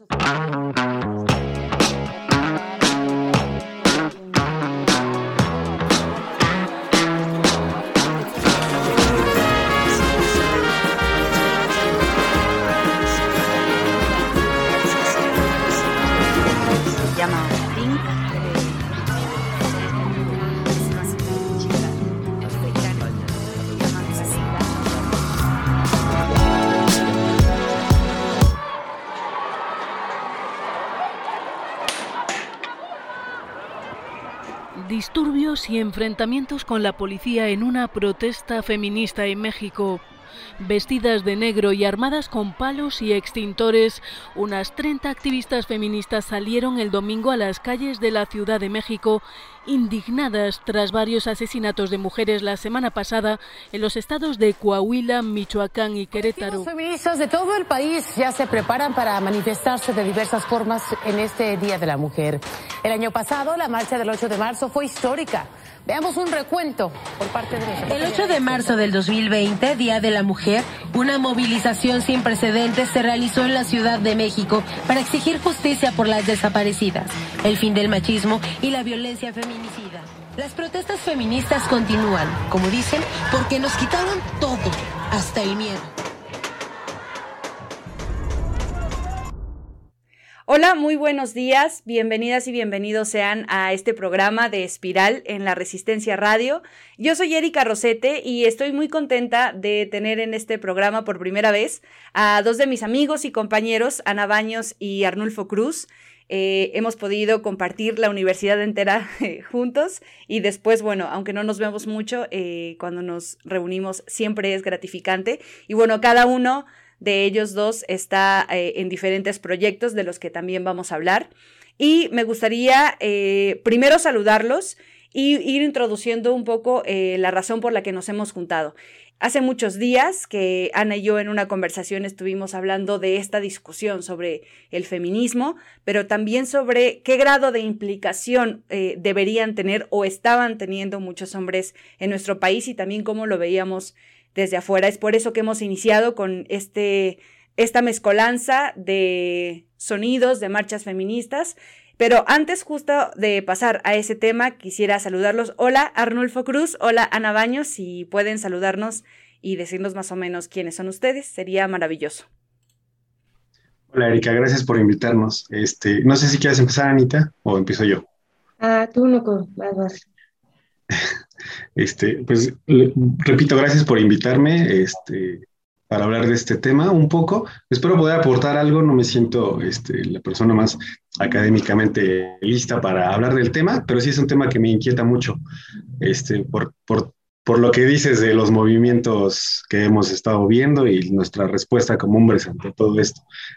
Disturbios y enfrentamientos con la policía en una protesta feminista en México. Vestidas de negro y armadas con palos y extintores, unas 30 activistas feministas salieron el domingo a las calles de la Ciudad de México, indignadas tras varios asesinatos de mujeres la semana pasada en los estados de Coahuila, Michoacán y Querétaro. Los feministas de todo el país ya se preparan para manifestarse de diversas formas en este Día de la Mujer. El año pasado, la marcha del 8 de marzo fue histórica. Veamos un recuento por parte de nosotros. El 8 de marzo del 2020, Día de la Mujer, una movilización sin precedentes se realizó en la Ciudad de México para exigir justicia por las desaparecidas, el fin del machismo y la violencia feminicida. Las protestas feministas continúan, como dicen, porque nos quitaron todo, hasta el miedo. Hola, muy buenos días, bienvenidas y bienvenidos sean a este programa de Espiral en la Resistencia Radio. Yo soy Erika Rosete y estoy muy contenta de tener en este programa por primera vez a dos de mis amigos y compañeros, Ana Baños y Arnulfo Cruz. Hemos podido compartir la universidad entera juntos y después, bueno, aunque no nos vemos mucho, cuando nos reunimos siempre es gratificante y bueno, cada uno de ellos dos está en diferentes proyectos de los que también vamos a hablar. Y me gustaría primero saludarlos y ir introduciendo un poco la razón por la que nos hemos juntado. Hace muchos días que Ana y yo en una conversación estuvimos hablando de esta discusión sobre el feminismo, pero también sobre qué grado de implicación deberían tener o estaban teniendo muchos hombres en nuestro país y también cómo lo veíamos desde afuera. Es por eso que hemos iniciado con esta mezcolanza de sonidos, de marchas feministas. Pero antes justo de pasar a ese tema, quisiera saludarlos. Hola, Arnulfo Cruz. Hola, Ana Baños. Si pueden saludarnos y decirnos más o menos quiénes son ustedes, sería maravilloso. Hola, Erika. Gracias por invitarnos. No sé si quieres empezar, Anita, o empiezo yo. Tú no, vas. Pues repito, gracias por invitarme para hablar de este tema un poco. Espero poder aportar algo, no me siento la persona más académicamente lista para hablar del tema, pero sí es un tema que me inquieta mucho, por lo que dices de los movimientos que hemos estado viendo y nuestra respuesta como hombres ante todo esto.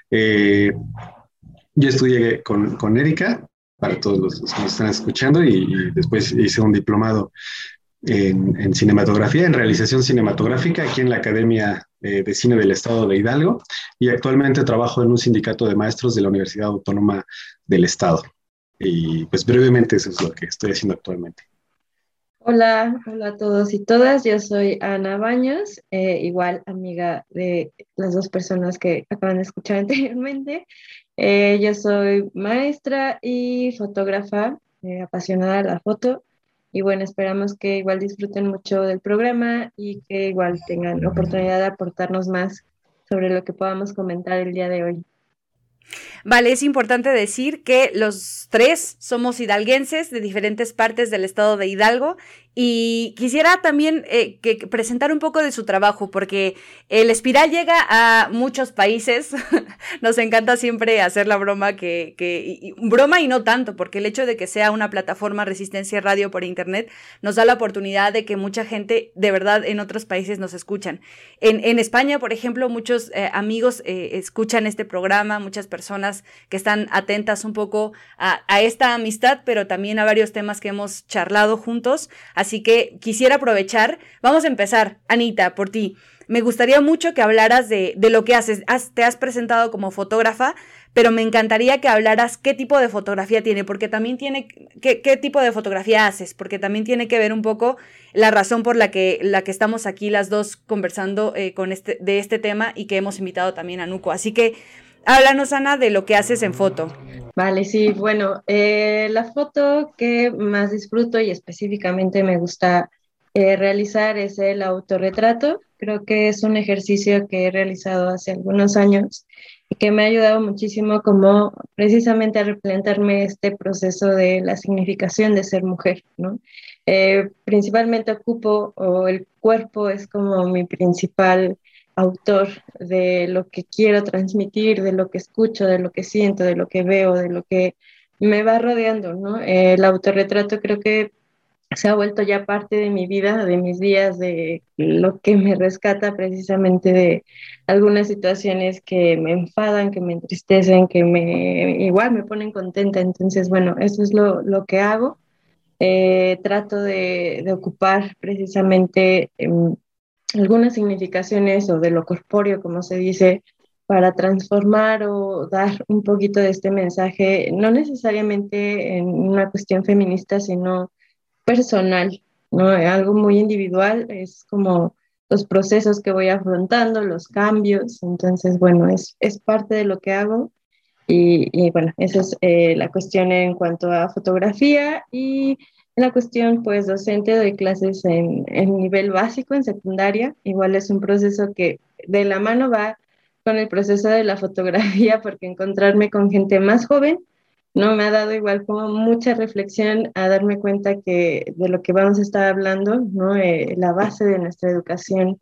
Yo estudié con Erika, para todos los que nos están escuchando, y después hice un diplomado en cinematografía, en realización cinematográfica, aquí en la Academia de Cine del Estado de Hidalgo, y actualmente trabajo en un sindicato de maestros de la Universidad Autónoma del Estado. Y pues brevemente eso es lo que estoy haciendo actualmente. Hola a todos y todas, yo soy Ana Baños, igual amiga de las dos personas que acaban de escuchar anteriormente. Yo soy maestra y fotógrafa, apasionada de la foto, y bueno, esperamos que igual disfruten mucho del programa y que igual tengan la oportunidad de aportarnos más sobre lo que podamos comentar el día de hoy. Vale, es importante decir que los tres somos hidalguenses de diferentes partes del estado de Hidalgo y quisiera también que presentar un poco de su trabajo porque el Espiral llega a muchos países. Nos encanta siempre hacer la broma broma y no tanto, porque el hecho de que sea una plataforma Resistencia Radio por internet nos da la oportunidad de que mucha gente de verdad en otros países nos escuchan. En España, por ejemplo, muchos amigos escuchan este programa, muchas personas que están atentas un poco a esta amistad, pero también a varios temas que hemos charlado juntos. Así que quisiera aprovechar. Vamos a empezar, Anita, por ti. Me gustaría mucho que hablaras de lo que haces. Te has presentado como fotógrafa, pero me encantaría que hablaras qué tipo de fotografía tiene, porque también tiene, qué tipo de fotografía haces, porque también tiene que ver un poco la razón por la que estamos aquí las dos conversando de este tema y que hemos invitado también a Nuco. Así que Háblanos, Ana, de lo que haces en foto. Vale, sí, bueno, la foto que más disfruto y específicamente me gusta realizar es el autorretrato. Creo que es un ejercicio que he realizado hace algunos años y que me ha ayudado muchísimo como precisamente a replantearme este proceso de la significación de ser mujer, ¿no? Principalmente ocupo, o el cuerpo es como mi principal autor de lo que quiero transmitir, de lo que escucho, de lo que siento, de lo que veo, de lo que me va rodeando, ¿no? El autorretrato creo que se ha vuelto ya parte de mi vida, de mis días, de lo que me rescata precisamente de algunas situaciones que me enfadan, que me entristecen, que me igual me ponen contenta. Entonces, bueno, eso es lo que hago. Trato de ocupar precisamente algunas significaciones o de lo corpóreo, como se dice, para transformar o dar un poquito de este mensaje, no necesariamente en una cuestión feminista, sino personal, ¿no? Algo muy individual, es como los procesos que voy afrontando, los cambios, entonces, bueno, es parte de lo que hago y bueno, esa es la cuestión en cuanto a fotografía y la cuestión, pues, docente, doy clases en nivel básico, en secundaria. Igual es un proceso que de la mano va con el proceso de la fotografía, porque encontrarme con gente más joven, no me ha dado igual como mucha reflexión a darme cuenta que de lo que vamos a estar hablando, ¿no? La base de nuestra educación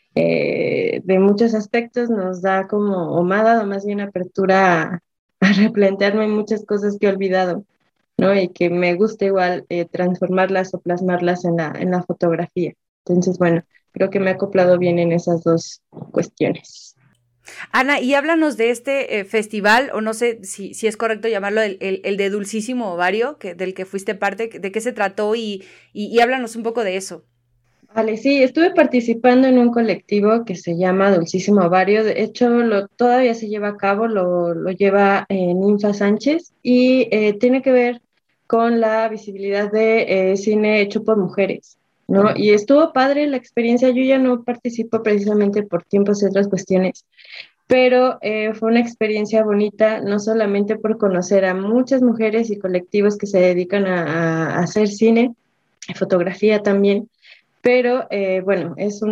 de muchos aspectos nos da como, o me ha dado más bien apertura a replantearme muchas cosas que he olvidado, ¿no? Y que me gusta igual transformarlas o plasmarlas en la fotografía. Entonces, bueno, creo que me he acoplado bien en esas dos cuestiones. Ana, y háblanos de este festival, o no sé si es correcto llamarlo el de Dulcísimo Ovario, del que fuiste parte, de qué se trató y háblanos un poco de eso. Vale, sí, estuve participando en un colectivo que se llama Dulcísimo Ovario. De hecho, todavía se lleva a cabo, lo lleva Ninfa Sánchez y tiene que ver con la visibilidad de cine hecho por mujeres, ¿no? Y estuvo padre la experiencia. Yo ya no participo precisamente por tiempos y otras cuestiones, pero fue una experiencia bonita, no solamente por conocer a muchas mujeres y colectivos que se dedican a hacer cine, fotografía también, pero bueno, es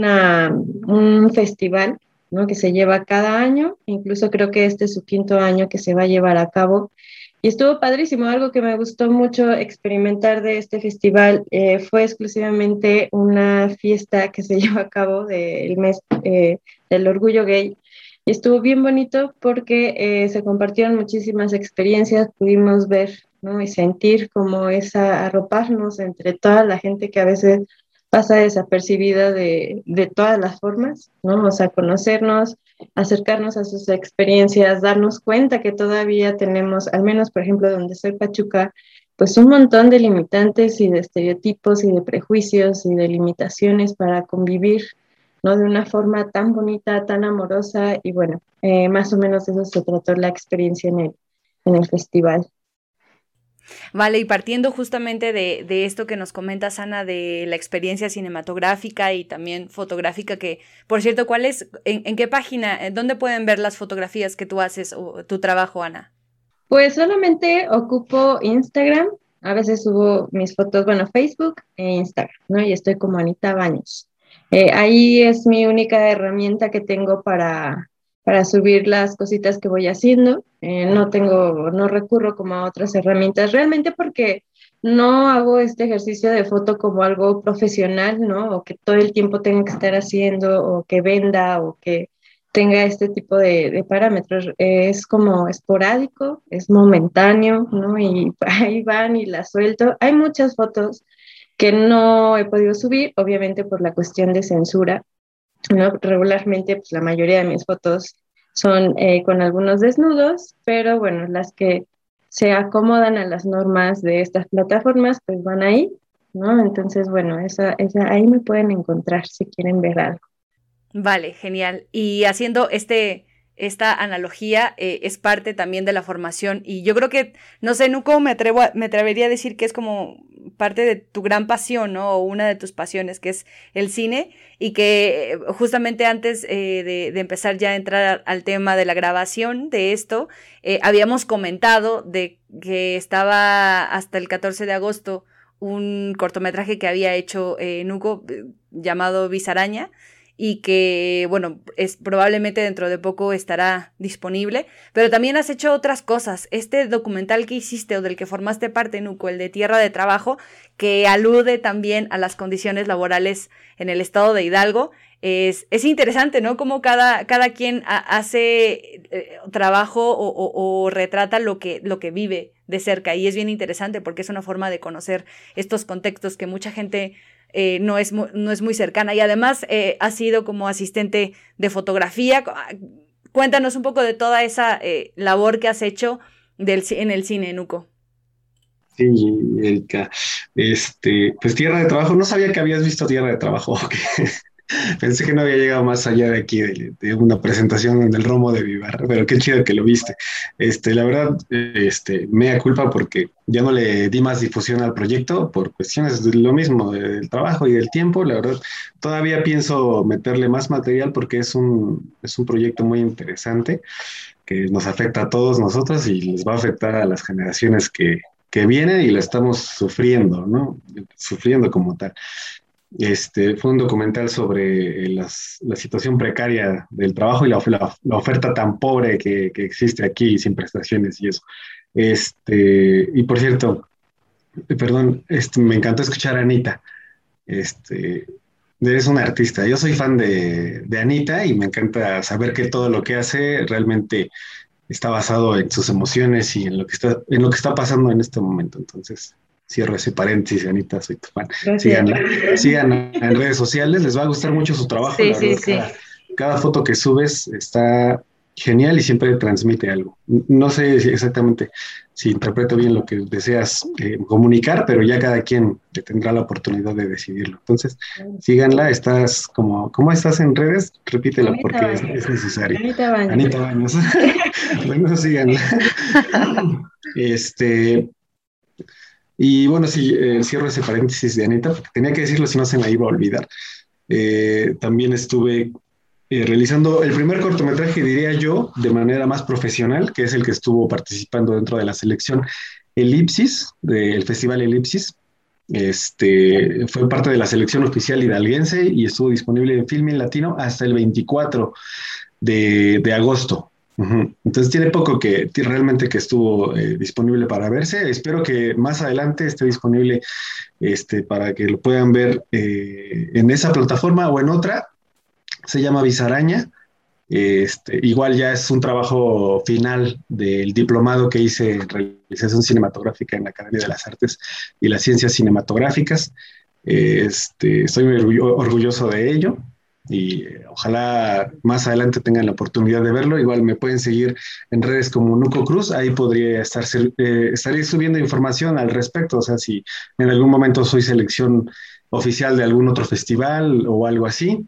un festival, ¿no? Que se lleva cada año, incluso creo que este es su quinto año que se va a llevar a cabo. Y estuvo padrísimo. Algo que me gustó mucho experimentar de este festival fue exclusivamente una fiesta que se lleva a cabo del mes del orgullo gay. Y estuvo bien bonito porque se compartieron muchísimas experiencias, pudimos ver, ¿no? Y sentir como esa arroparnos entre toda la gente que a veces pasa desapercibida de todas las formas, ¿no? O sea, conocernos, acercarnos a sus experiencias, darnos cuenta que todavía tenemos, al menos por ejemplo donde soy Pachuca, pues un montón de limitantes y de estereotipos y de prejuicios y de limitaciones para convivir, ¿no? De una forma tan bonita, tan amorosa y bueno, más o menos de eso se trató la experiencia en el festival. Vale, y partiendo justamente de esto que nos comentas, Ana, de la experiencia cinematográfica y también fotográfica, que, por cierto, en qué página, dónde pueden ver las fotografías que tú haces o tu trabajo, Ana? Pues solamente ocupo Instagram, a veces subo mis fotos, bueno, Facebook e Instagram, ¿no? Y estoy como Anita Baños. Ahí es mi única herramienta que tengo para subir las cositas que voy haciendo. No recurro como a otras herramientas, realmente porque no hago este ejercicio de foto como algo profesional, ¿no? O que todo el tiempo tenga que estar haciendo, o que venda, o que tenga este tipo de parámetros. Es como esporádico, es momentáneo, ¿no? Y ahí van y las suelto. Hay muchas fotos que no he podido subir, obviamente por la cuestión de censura, ¿no? Regularmente, pues la mayoría de mis fotos son con algunos desnudos, pero bueno, las que se acomodan a las normas de estas plataformas, pues van ahí, ¿no? Entonces, bueno, ahí me pueden encontrar si quieren ver algo. Vale, genial. Y haciendo esta analogía, es parte también de la formación. Y yo creo que, no sé, me atrevería a decir que es como parte de tu gran pasión, ¿no? O una de tus pasiones, que es el cine, y que justamente antes de empezar ya a entrar al tema de la grabación de esto, habíamos comentado de que estaba hasta el 14 de agosto un cortometraje que había hecho Nuco llamado Visaraña, y que, bueno, probablemente dentro de poco estará disponible, pero también has hecho otras cosas. Este documental que hiciste o del que formaste parte, Nuco, el de Tierra de Trabajo, que alude también a las condiciones laborales en el estado de Hidalgo, es interesante, ¿no? Cómo cada quien hace trabajo o retrata lo que vive de cerca, y es bien interesante porque es una forma de conocer estos contextos que mucha gente no es muy cercana, y además has sido como asistente de fotografía. Cuéntanos un poco de toda esa labor que has hecho en el cine, Nuco. Sí, Erika. Pues Tierra de Trabajo, no sabía que habías visto Tierra de Trabajo. Ok. Pensé que no había llegado más allá de aquí, de una presentación en el Romo de Vivar, pero qué chido que lo viste. La verdad, mea culpa porque ya no le di más difusión al proyecto por cuestiones de lo mismo, del trabajo y del tiempo. La verdad, todavía pienso meterle más material porque es un proyecto muy interesante que nos afecta a todos nosotros y les va a afectar a las generaciones que vienen, y la estamos sufriendo, ¿no? Sufriendo como tal. Fue un documental sobre la situación precaria del trabajo y la oferta tan pobre que existe aquí sin prestaciones y eso. Y por cierto, perdón, me encantó escuchar a Anita. Eres una artista. Yo soy fan de Anita y me encanta saber que todo lo que hace realmente está basado en sus emociones y en lo que está pasando en este momento. Entonces, cierro ese paréntesis, Anita, soy tu fan. Síganla en redes sociales, les va a gustar mucho su trabajo. Sí, la verdad, sí. cada foto que subes está genial y siempre transmite algo. No sé exactamente si interpreto bien lo que deseas comunicar, pero ya cada quien tendrá la oportunidad de decidirlo. Entonces, síganla. ¿Cómo estás en redes? Repítelo porque es necesario. Anita Baños. Bueno, síganla. Y bueno, sí, cierro ese paréntesis de Anita, porque tenía que decirlo, si no se me iba a olvidar. También estuve realizando el primer cortometraje, diría yo, de manera más profesional, que es el que estuvo participando dentro de la selección Elipsis, del Festival Elipsis. Fue parte de la selección oficial hidalguense y estuvo disponible en Filmin Latino hasta el 24 de agosto. Uh-huh. Entonces tiene poco que realmente que estuvo disponible para verse. Espero que más adelante esté disponible para que lo puedan ver en esa plataforma o en otra. Se llama Visaraña. Igual ya es un trabajo final del diplomado que hice en realización cinematográfica en la Academia de las Artes y las Ciencias Cinematográficas. Estoy muy orgulloso de ello. Y ojalá más adelante tengan la oportunidad de verlo. Igual me pueden seguir en redes como Nuco Cruz, ahí podría estaré subiendo información al respecto, o sea, si en algún momento soy selección oficial de algún otro festival o algo así.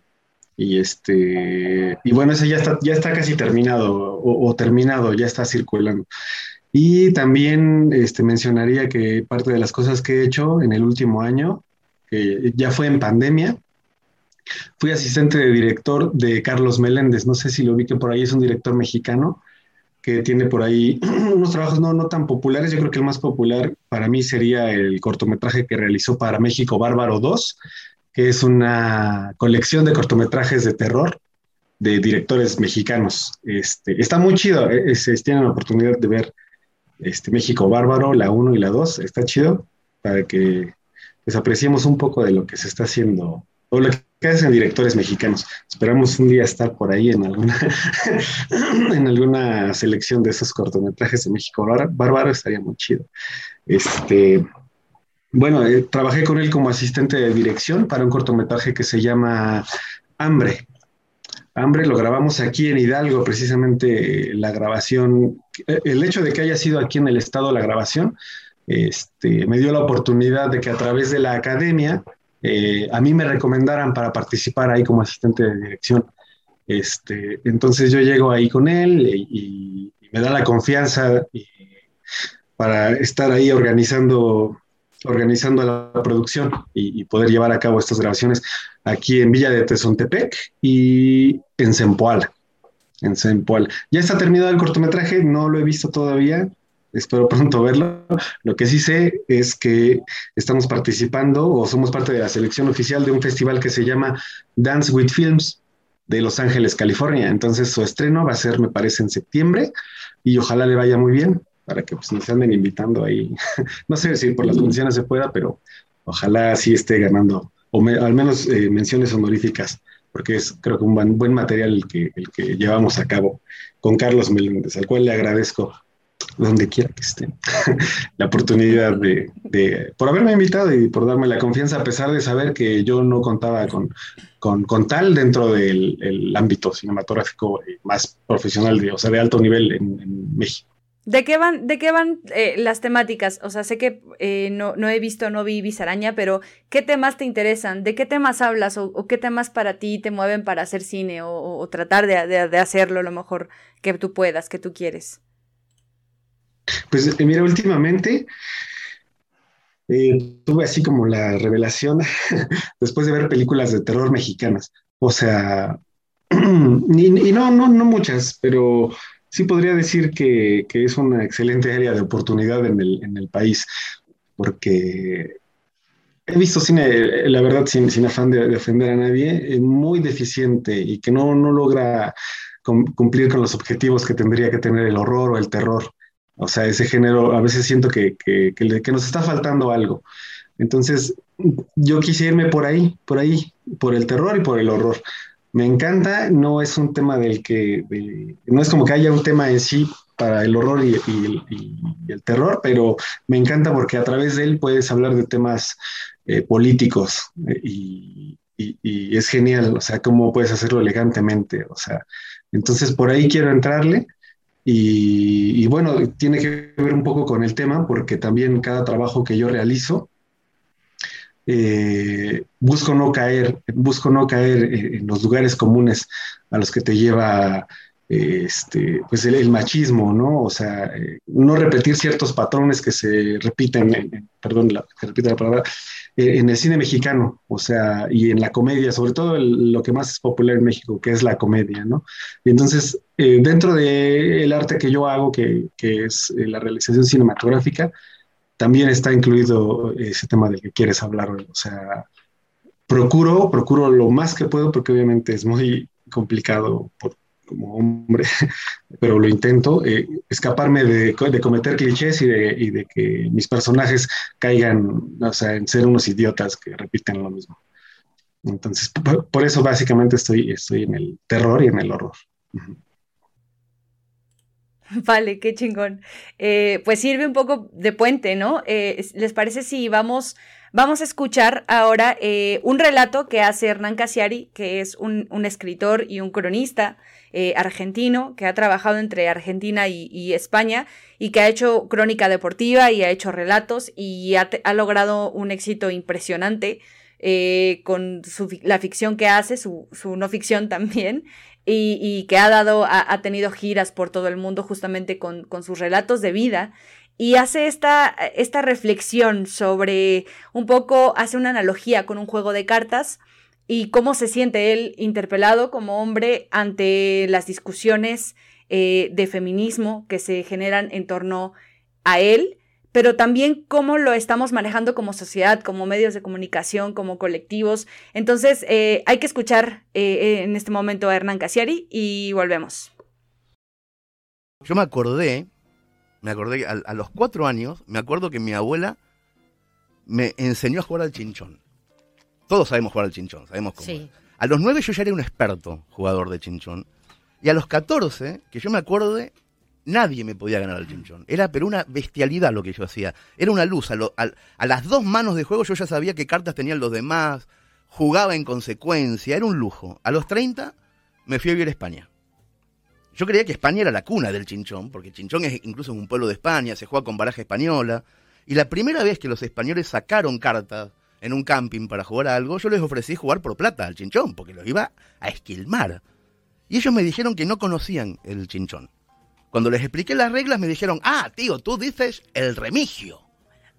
Y bueno, ese ya está casi terminado o terminado, ya está circulando. Y también mencionaría que parte de las cosas que he hecho en el último año, que ya fue en pandemia. Fui asistente de director de Carlos Meléndez, no sé si lo ubiquen por ahí, es un director mexicano que tiene por ahí unos trabajos no tan populares. Yo creo que el más popular para mí sería el cortometraje que realizó para México, Bárbaro 2, que es una colección de cortometrajes de terror de directores mexicanos. Está muy chido, tienen la oportunidad de ver México Bárbaro, la 1 y la 2, está chido para que pues, apreciemos un poco de lo que se está haciendo o lo que hacen directores mexicanos. Esperamos un día estar por ahí en alguna, en alguna selección de esos cortometrajes de México Bárbaro, estaría muy chido. Bueno, trabajé con él como asistente de dirección para un cortometraje que se llama Hambre. Hambre lo grabamos aquí en Hidalgo, precisamente la grabación, el hecho de que haya sido aquí en el estado la grabación, me dio la oportunidad de que a través de la academia a mí me recomendaran para participar ahí como asistente de dirección. Entonces yo llego ahí con él y me da la confianza para estar ahí organizando organizando la producción y poder llevar a cabo estas grabaciones aquí en Villa de Tezontepec y en Zempoala. En Zempoala. Ya está terminado el cortometraje, no lo he visto todavía, espero pronto verlo. Lo que sí sé es que estamos participando o somos parte de la selección oficial de un festival que se llama Dance with Films de Los Ángeles, California. Entonces su estreno va a ser, me parece, en septiembre y ojalá le vaya muy bien para que pues, nos anden invitando ahí. No sé si por las condiciones se pueda, pero ojalá sí esté ganando, o al menos menciones honoríficas, porque es creo que un buen material el que llevamos a cabo con Carlos Meléndez, al cual le agradezco donde quiera que esté, la oportunidad por haberme invitado y por darme la confianza, a pesar de saber que yo no contaba con tal dentro del ámbito cinematográfico más profesional, o sea, de alto nivel en México. ¿De qué van las temáticas? O sea, sé que no vi Visaraña, pero ¿qué temas te interesan? ¿De qué temas hablas? ¿O qué temas para ti te mueven para hacer cine? ¿O tratar de hacerlo lo mejor que tú puedas, que tú quieres? Pues mira, últimamente tuve así como la revelación después de ver películas de terror mexicanas. O sea, y no muchas, pero sí podría decir que es una excelente área de oportunidad en el país, porque he visto cine, la verdad, sin afán de ofender a nadie, muy deficiente y que no logra cumplir con los objetivos que tendría que tener el horror o el terror. O sea, ese género, a veces siento que nos está faltando algo. Entonces, yo quise irme por el terror y por el horror. Me encanta, no es un tema no es como que haya un tema en sí para el horror y el terror, pero me encanta porque a través de él puedes hablar de temas políticos y es genial, o sea, cómo puedes hacerlo elegantemente, o sea, entonces por ahí quiero entrarle. Y bueno, tiene que ver un poco con el tema, porque también cada trabajo que yo realizo, busco no caer en los lugares comunes a los que te lleva pues el machismo, ¿no? O sea, no repetir ciertos patrones que se repiten, que repita la palabra, en el cine mexicano, o sea, y en la comedia, sobre todo lo que más es popular en México, que es la comedia, ¿no? Y entonces, dentro del arte que yo hago, que es la realización cinematográfica, también está incluido ese tema del que quieres hablar hoy. O sea, procuro lo más que puedo, porque obviamente es muy complicado como hombre, pero lo intento, escaparme de cometer clichés y de que mis personajes caigan, o sea, en ser unos idiotas que repiten lo mismo. Entonces, por eso básicamente estoy en el terror y en el horror. Uh-huh. Vale, qué chingón. Pues sirve un poco de puente, ¿no? ¿Les parece si vamos a escuchar ahora un relato que hace Hernán Casiari, que es un escritor y un cronista argentino, que ha trabajado entre Argentina y España, y que ha hecho crónica deportiva y ha hecho relatos, y ha logrado un éxito impresionante con la ficción que hace, su no ficción también, y que ha tenido giras por todo el mundo justamente con sus relatos de vida, y hace esta reflexión sobre un poco, hace una analogía con un juego de cartas y cómo se siente él interpelado como hombre ante las discusiones de feminismo que se generan en torno a él, pero también cómo lo estamos manejando como sociedad, como medios de comunicación, como colectivos. Entonces, hay que escuchar en este momento a Hernán Casiari y volvemos. Yo me acordé a los 4 años, me acuerdo que mi abuela me enseñó a jugar al chinchón. Todos sabemos jugar al chinchón, sabemos cómo. Sí. A los 9 yo ya era un experto jugador de chinchón. Y a los 14, que yo me acuerde, nadie me podía ganar al chinchón. Era pero una bestialidad lo que yo hacía. Era una luz. A las 2 manos de juego yo ya sabía qué cartas tenían los demás. Jugaba en consecuencia. Era un lujo. A los 30 me fui a vivir a España. Yo creía que España era la cuna del chinchón, porque chinchón es incluso un pueblo de España, se juega con baraja española. Y la primera vez que los españoles sacaron cartas en un camping para jugar a algo, yo les ofrecí jugar por plata al chinchón, porque los iba a esquilmar. Y ellos me dijeron que no conocían el chinchón. Cuando les expliqué las reglas me dijeron, tío, tú dices el remigio.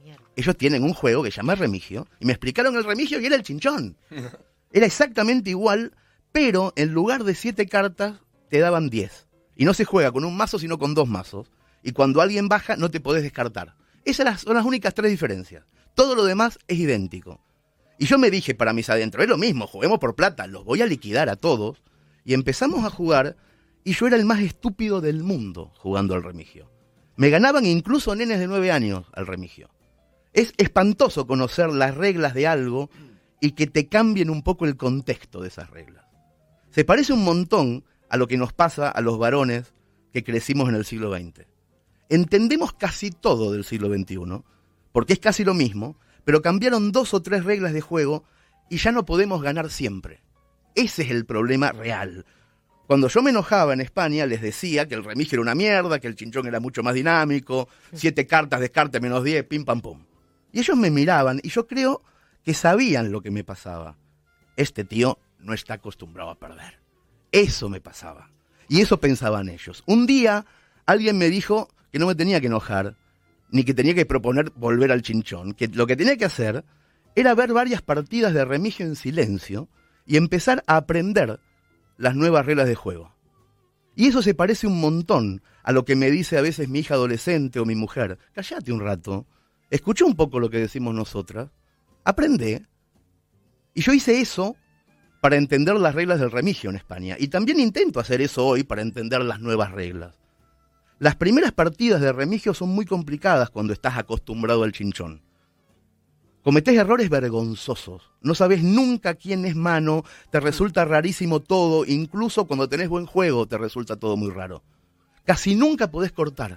Ellos tienen un juego que se llama Remigio, y me explicaron el Remigio y era el chinchón. Era exactamente igual, pero en lugar de 7 cartas, te daban 10. Y no se juega con un mazo, sino con 2 mazos. Y cuando alguien baja, no te podés descartar. Esas son las únicas 3 diferencias. Todo lo demás es idéntico. Y yo me dije para mis adentro, es lo mismo, juguemos por plata, los voy a liquidar a todos. Y empezamos a jugar, y yo era el más estúpido del mundo jugando al Remigio. Me ganaban incluso nenes de 9 años al Remigio. Es espantoso conocer las reglas de algo y que te cambien un poco el contexto de esas reglas. Se parece un montón a lo que nos pasa a los varones que crecimos en el siglo XX. Entendemos casi todo del siglo XXI, porque es casi lo mismo, pero cambiaron 2 o 3 reglas de juego y ya no podemos ganar siempre. Ese es el problema real. Cuando yo me enojaba en España, les decía que el Remigio era una mierda, que el chinchón era mucho más dinámico, 7 cartas, descarte menos 10, pim pam pum. Y ellos me miraban y yo creo que sabían lo que me pasaba. Este tío no está acostumbrado a perder. Eso me pasaba. Y eso pensaban ellos. Un día alguien me dijo que no me tenía que enojar, ni que tenía que proponer volver al chinchón, que lo que tenía que hacer era ver varias partidas de Remigio en silencio y empezar a aprender las nuevas reglas de juego. Y eso se parece un montón a lo que me dice a veces mi hija adolescente o mi mujer. Cállate un rato, escucha un poco lo que decimos nosotras, aprende. Y yo hice eso para entender las reglas del Remigio en España. Y también intento hacer eso hoy para entender las nuevas reglas. Las primeras partidas de Remigio son muy complicadas cuando estás acostumbrado al chinchón. Cometés errores vergonzosos, no sabés nunca quién es mano, te resulta rarísimo todo, incluso cuando tenés buen juego te resulta todo muy raro. Casi nunca podés cortar.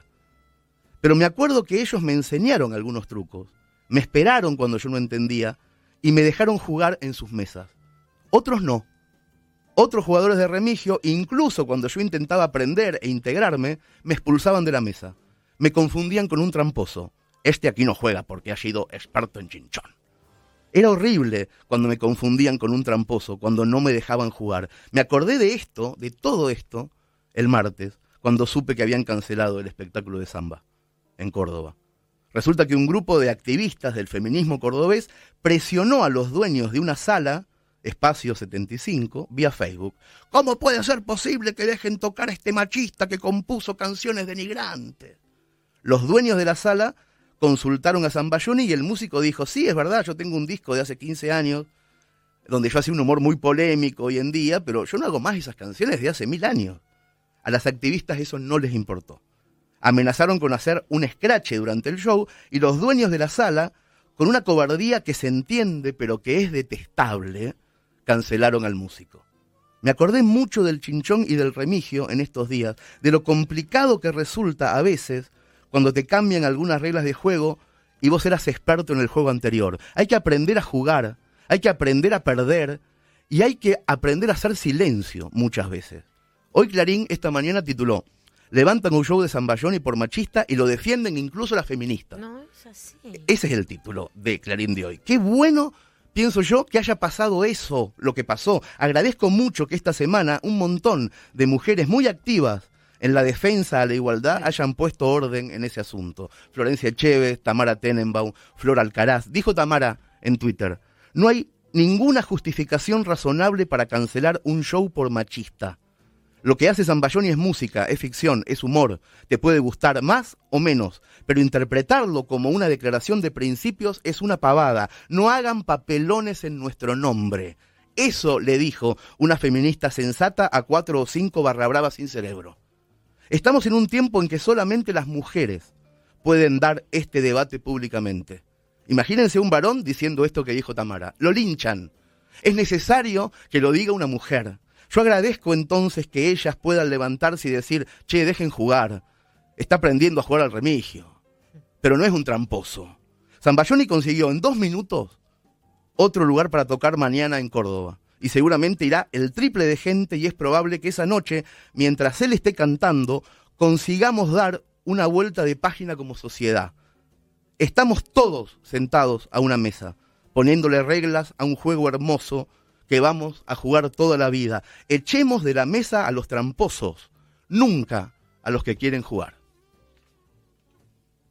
Pero me acuerdo que ellos me enseñaron algunos trucos, me esperaron cuando yo no entendía y me dejaron jugar en sus mesas. Otros no. Otros jugadores de Remigio, incluso cuando yo intentaba aprender e integrarme, me expulsaban de la mesa. Me confundían con un tramposo. Este aquí no juega porque ha sido experto en chinchón. Era horrible cuando me confundían con un tramposo, cuando no me dejaban jugar. Me acordé de esto, de todo esto, el martes, cuando supe que habían cancelado el espectáculo de samba en Córdoba. Resulta que un grupo de activistas del feminismo cordobés presionó a los dueños de una sala, Espacio 75, vía Facebook. ¿Cómo puede ser posible que dejen tocar a este machista que compuso canciones denigrantes? Los dueños de la sala consultaron a Zambayoni y el músico dijo, sí, es verdad, yo tengo un disco de hace 15 años, donde yo hacía un humor muy polémico hoy en día, pero yo no hago más esas canciones de hace 1000 años. A las activistas eso no les importó. Amenazaron con hacer un escrache durante el show y los dueños de la sala, con una cobardía que se entiende pero que es detestable, cancelaron al músico. Me acordé mucho del chinchón y del Remigio en estos días, de lo complicado que resulta a veces cuando te cambian algunas reglas de juego y vos eras experto en el juego anterior. Hay que aprender a jugar, hay que aprender a perder y hay que aprender a hacer silencio muchas veces. Hoy Clarín esta mañana tituló Levantan un show de Zambayoni por machista y lo defienden incluso las feministas. No, es así. Ese es el título de Clarín de hoy. Qué bueno, pienso yo, que haya pasado eso, lo que pasó. Agradezco mucho que esta semana un montón de mujeres muy activas en la defensa a la igualdad hayan puesto orden en ese asunto. Florencia Echeves, Tamara Tenenbaum, Flor Alcaraz. Dijo Tamara en Twitter, no hay ninguna justificación razonable para cancelar un show por machista. Lo que hace Zambayoni es música, es ficción, es humor. Te puede gustar más o menos, pero interpretarlo como una declaración de principios es una pavada. No hagan papelones en nuestro nombre. Eso le dijo una feminista sensata a 4 o 5 barrabravas sin cerebro. Estamos en un tiempo en que solamente las mujeres pueden dar este debate públicamente. Imagínense un varón diciendo esto que dijo Tamara. Lo linchan. Es necesario que lo diga una mujer. Yo agradezco entonces que ellas puedan levantarse y decir, che, dejen jugar. Está aprendiendo a jugar al Remigio. Pero no es un tramposo. Zambayoni consiguió en 2 minutos otro lugar para tocar mañana en Córdoba. Y seguramente irá el triple de gente y es probable que esa noche, mientras él esté cantando, consigamos dar una vuelta de página como sociedad. Estamos todos sentados a una mesa, poniéndole reglas a un juego hermoso que vamos a jugar toda la vida. Echemos de la mesa a los tramposos, nunca a los que quieren jugar.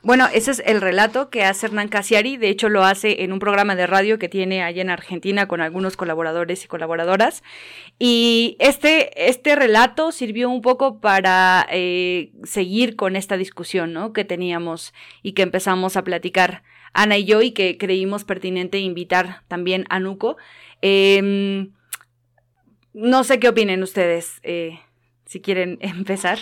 Bueno, ese es el relato que hace Hernán Casiari. De hecho, lo hace en un programa de radio que tiene allá en Argentina con algunos colaboradores y colaboradoras. Y este relato sirvió un poco para seguir con esta discusión, ¿no?, que teníamos y que empezamos a platicar Ana y yo, y que creímos pertinente invitar también a Nuco. No sé qué opinen ustedes, si quieren empezar.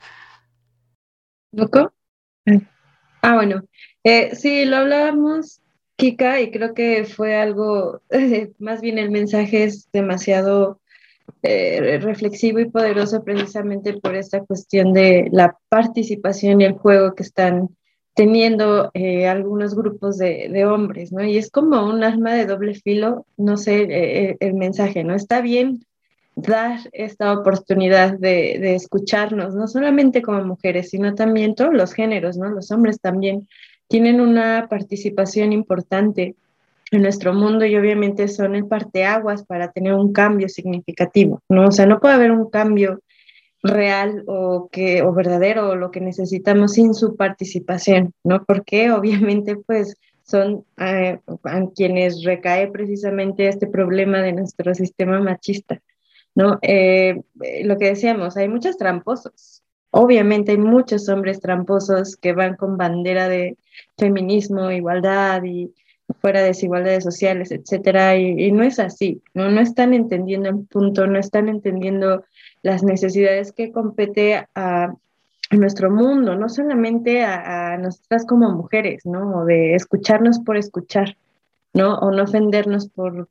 ¿Nuco? Bueno, sí, lo hablábamos, Kika, y creo que fue algo, más bien el mensaje es demasiado reflexivo y poderoso precisamente por esta cuestión de la participación y el juego que están teniendo algunos grupos de hombres, ¿no? Y es como un arma de doble filo, no sé, el mensaje, ¿no? Está bien dar esta oportunidad de escucharnos, no solamente como mujeres, sino también todos los géneros, ¿no? Los hombres también tienen una participación importante en nuestro mundo y obviamente son el parteaguas para tener un cambio significativo, ¿no? O sea, no puede haber un cambio real o verdadero o lo que necesitamos sin su participación, ¿no? Porque obviamente pues son a quienes recae precisamente este problema de nuestro sistema machista, ¿no? Lo que decíamos, hay muchos tramposos. Obviamente hay muchos hombres tramposos que van con bandera de feminismo, igualdad y fuera desigualdades sociales, etcétera, y no es así, ¿no? No están entendiendo el punto, no están entendiendo las necesidades que compete a nuestro mundo, no solamente a nosotras como mujeres, ¿no? O de escucharnos por escuchar, ¿no? O no ofendernos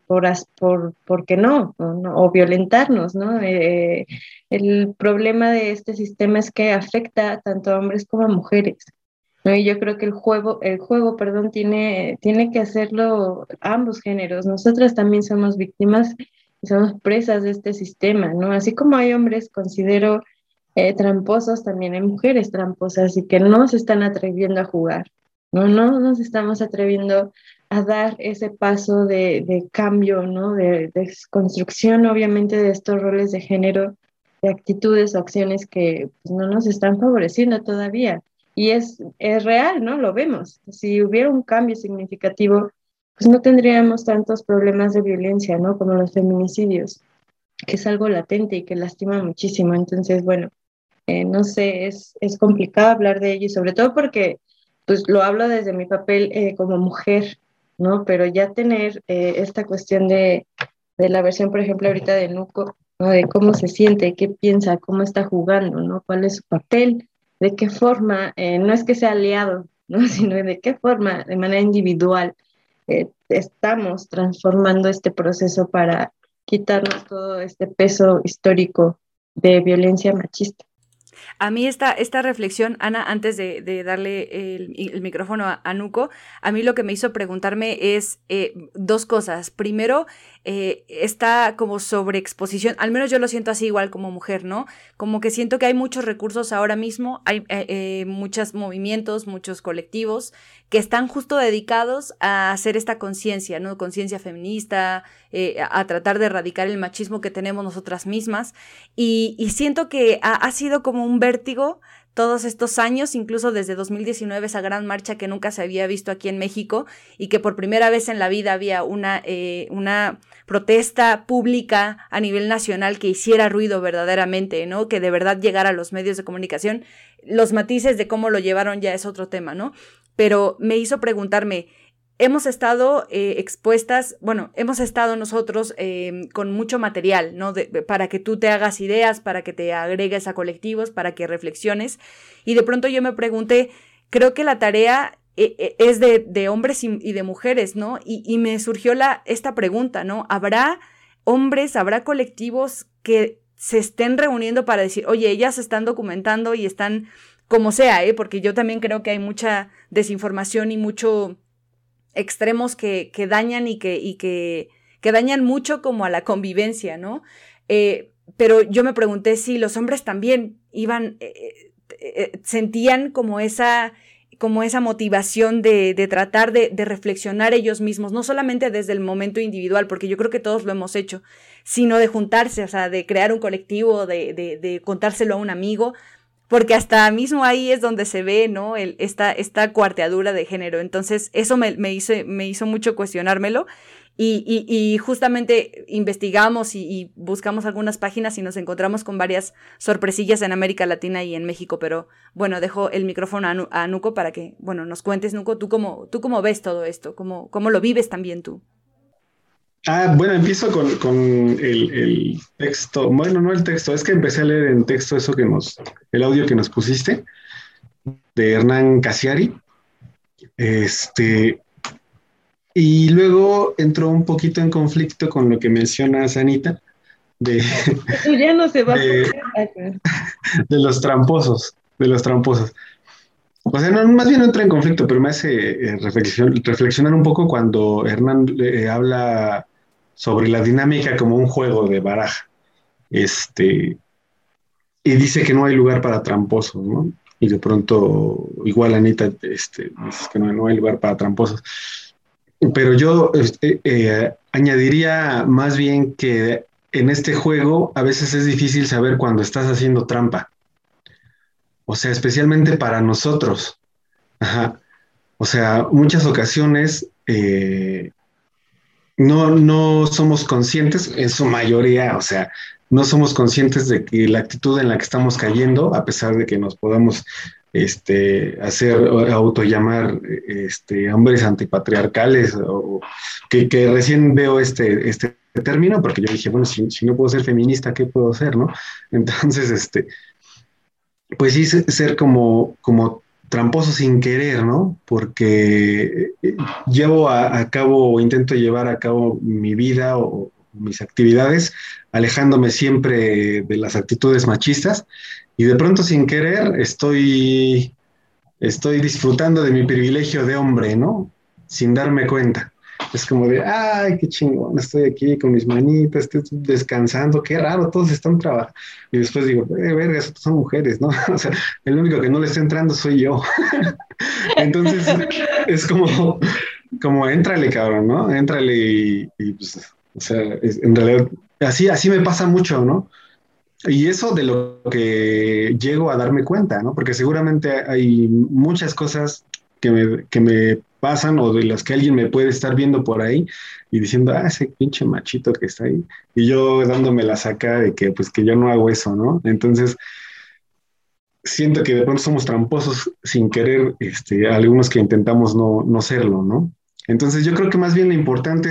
porque o violentarnos, ¿no? El problema de este sistema es que afecta tanto a hombres como a mujeres, ¿no? Y yo creo que perdón, tiene que hacerlo ambos géneros. Nosotras también somos víctimas y somos presas de este sistema, ¿no? Así como hay hombres, considero tramposos, también hay mujeres tramposas y que no se están atreviendo a jugar, ¿no? No nos estamos atreviendo a dar ese paso de cambio, ¿no? De construcción, obviamente, de estos roles de género, de actitudes o acciones que pues, no nos están favoreciendo todavía. Y es real, ¿no? Lo vemos. Si hubiera un cambio significativo, pues no tendríamos tantos problemas de violencia, ¿no? Como los feminicidios, que es algo latente y que lastima muchísimo. Entonces, bueno, no sé, es complicado hablar de ello y sobre todo porque, pues lo hablo desde mi papel como mujer, ¿no? Pero ya tener esta cuestión de la versión, por ejemplo, ahorita de Nuco, ¿no? De cómo se siente, qué piensa, cómo está jugando, ¿no? ¿Cuál es su papel? ¿De qué forma? No es que sea aliado, ¿no? Sino de qué forma, de manera individual, estamos transformando este proceso para quitarnos todo este peso histórico de violencia machista. A mí esta reflexión, Ana, antes de darle el micrófono a Nuco, a mí lo que me hizo preguntarme es dos cosas. Primero, esta como sobreexposición, al menos yo lo siento así igual como mujer, ¿no? Como que siento que hay muchos recursos ahora mismo, hay muchos movimientos, muchos colectivos que están justo dedicados a hacer esta conciencia, ¿no? Conciencia feminista, a tratar de erradicar el machismo que tenemos nosotras mismas, y siento que ha sido como un vértigo todos estos años, incluso desde 2019, esa gran marcha que nunca se había visto aquí en México y que por primera vez en la vida había una protesta pública a nivel nacional que hiciera ruido verdaderamente, ¿no? Que de verdad llegara a los medios de comunicación. Los matices de cómo lo llevaron ya es otro tema, ¿no? Pero me hizo preguntarme, hemos estado hemos estado nosotros con mucho material, ¿no? Para que tú te hagas ideas, para que te agregues a colectivos, para que reflexiones. Y de pronto yo me pregunté, creo que la tarea es de hombres y de mujeres, ¿no? Y me surgió esta pregunta, ¿no? ¿Habrá hombres, habrá colectivos que se estén reuniendo para decir, oye, ellas se están documentando y están como sea, porque yo también creo que hay mucha desinformación y mucho extremos que dañan y que dañan mucho como a la convivencia, ¿no? Pero yo me pregunté si los hombres también sentían como esa motivación de tratar de reflexionar ellos mismos, no solamente desde el momento individual, porque yo creo que todos lo hemos hecho, sino de juntarse, o sea, de crear un colectivo, de contárselo a un amigo, porque hasta mismo ahí es donde se ve, ¿no? Esta cuarteadura de género. Entonces, eso me hizo mucho cuestionármelo. Y justamente investigamos y buscamos algunas páginas y nos encontramos con varias sorpresillas en América Latina y en México, pero bueno, dejo el micrófono a Nuco para que, bueno, nos cuentes, Nuco, tú cómo ves todo esto, cómo lo vives también tú. Bueno, empiezo con el texto, bueno, no el texto, es que empecé a leer en texto el audio que nos pusiste, de Hernán Casiari, y luego entró un poquito en conflicto con lo que mencionas, Anita, de, Tú ya no se va de, a de los tramposos, O sea, no, más bien no entra en conflicto, pero me hace reflexionar un poco cuando Hernán habla sobre la dinámica como un juego de baraja. Y dice que no hay lugar para tramposos, ¿no? Y de pronto, igual Anita, dices que no hay lugar para tramposos. Pero yo añadiría más bien que en este juego a veces es difícil saber cuando estás haciendo trampa. O sea, especialmente para nosotros. Ajá. O sea, muchas ocasiones no somos conscientes, en su mayoría, o sea, no somos conscientes de que la actitud en la que estamos cayendo, a pesar de que nos podamos autollamar hombres antipatriarcales, o que recién veo este término, porque yo dije, bueno, si no puedo ser feminista, ¿qué puedo ser, no? Entonces, pues sí, ser como tramposo sin querer, ¿no? Porque llevo a cabo, o intento llevar a cabo mi vida o mis actividades, alejándome siempre de las actitudes machistas, y de pronto sin querer estoy disfrutando de mi privilegio de hombre, ¿no? Sin darme cuenta. Es como de, ay, qué chingón, estoy aquí con mis manitas, estoy descansando, qué raro, todos están trabajando. Y después digo, verga, esas son mujeres, ¿no? O sea, el único que no le está entrando soy yo. Entonces, es como, éntrale, cabrón, ¿no? Éntrale y pues, o sea, en realidad, así me pasa mucho, ¿no? Y eso de lo que llego a darme cuenta, ¿no? Porque seguramente hay muchas cosas que me pasan, o de las que alguien me puede estar viendo por ahí y diciendo, ese pinche machito que está ahí, y yo dándome la saca de que pues que yo no hago eso, ¿no? Entonces siento que de pronto somos tramposos sin querer, algunos que intentamos no serlo, ¿no? Entonces yo creo que más bien lo importante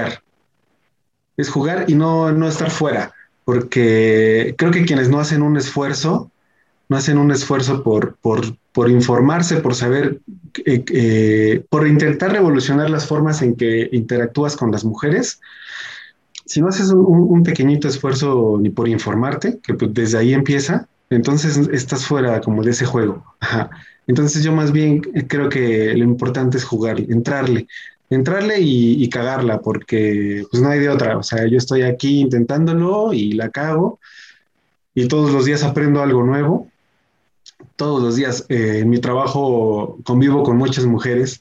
es jugar y no estar fuera, porque creo que quienes no hacen un esfuerzo por informarse, por saber, por intentar revolucionar las formas en que interactúas con las mujeres. Si no haces un pequeñito esfuerzo ni por informarte, que pues desde ahí empieza, entonces estás fuera como de ese juego. Ajá. Entonces yo más bien creo que lo importante es jugar, entrarle y cagarla, porque pues no hay de otra. O sea, yo estoy aquí intentándolo y la cago, y todos los días aprendo algo nuevo. Todos los días en mi trabajo convivo con muchas mujeres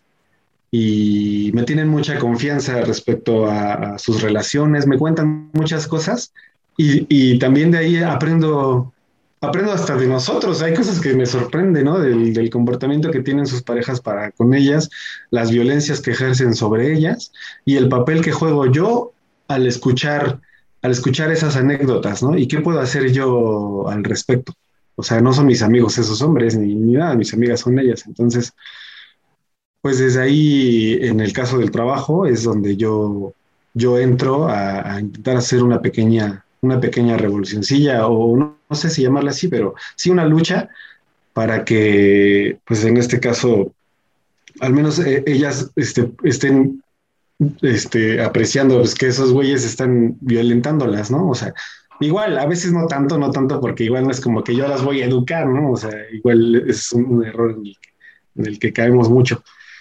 y me tienen mucha confianza respecto a sus relaciones, me cuentan muchas cosas, y también de ahí aprendo hasta de nosotros. Hay cosas que me sorprenden, ¿no? Del comportamiento que tienen sus parejas para con ellas, las violencias que ejercen sobre ellas y el papel que juego yo al escuchar esas anécdotas, ¿no? ¿Y qué puedo hacer yo al respecto? O sea, no son mis amigos esos hombres, ni nada, mis amigas son ellas. Entonces, pues desde ahí, en el caso del trabajo, es donde yo entro a intentar hacer una pequeña revolucioncilla, o no sé si llamarla así, pero sí una lucha para que, pues en este caso, al menos ellas estén apreciando, pues, que esos güeyes están violentándolas, ¿no? O sea, igual, a veces no tanto, porque igual no es como que yo las voy a educar, ¿no? O sea, igual es un error en el que caemos mucho.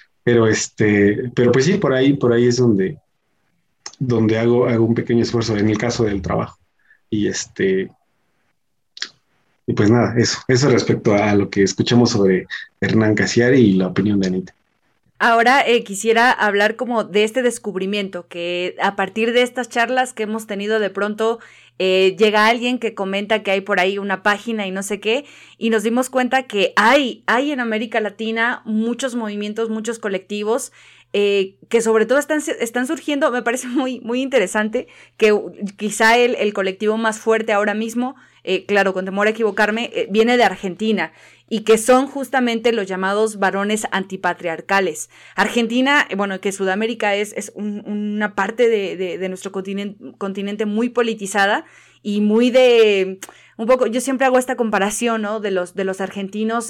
Pero pues sí, por ahí es donde hago un pequeño esfuerzo en el caso del trabajo. Y y pues nada, eso respecto a lo que escuchamos sobre Hernán Casiari y la opinión de Anita. Ahora quisiera hablar como de este descubrimiento, que a partir de estas charlas que hemos tenido de pronto llega alguien que comenta que hay por ahí una página y no sé qué, y nos dimos cuenta que hay en América Latina muchos movimientos, muchos colectivos que sobre todo están surgiendo. Me parece muy, muy interesante que quizá el colectivo más fuerte ahora mismo, claro, con temor a equivocarme, viene de Argentina, y que son justamente los llamados varones antipatriarcales. Argentina, bueno, que Sudamérica es una parte de nuestro continente muy politizada y muy de... Un poco, yo siempre hago esta comparación, ¿no? De los argentinos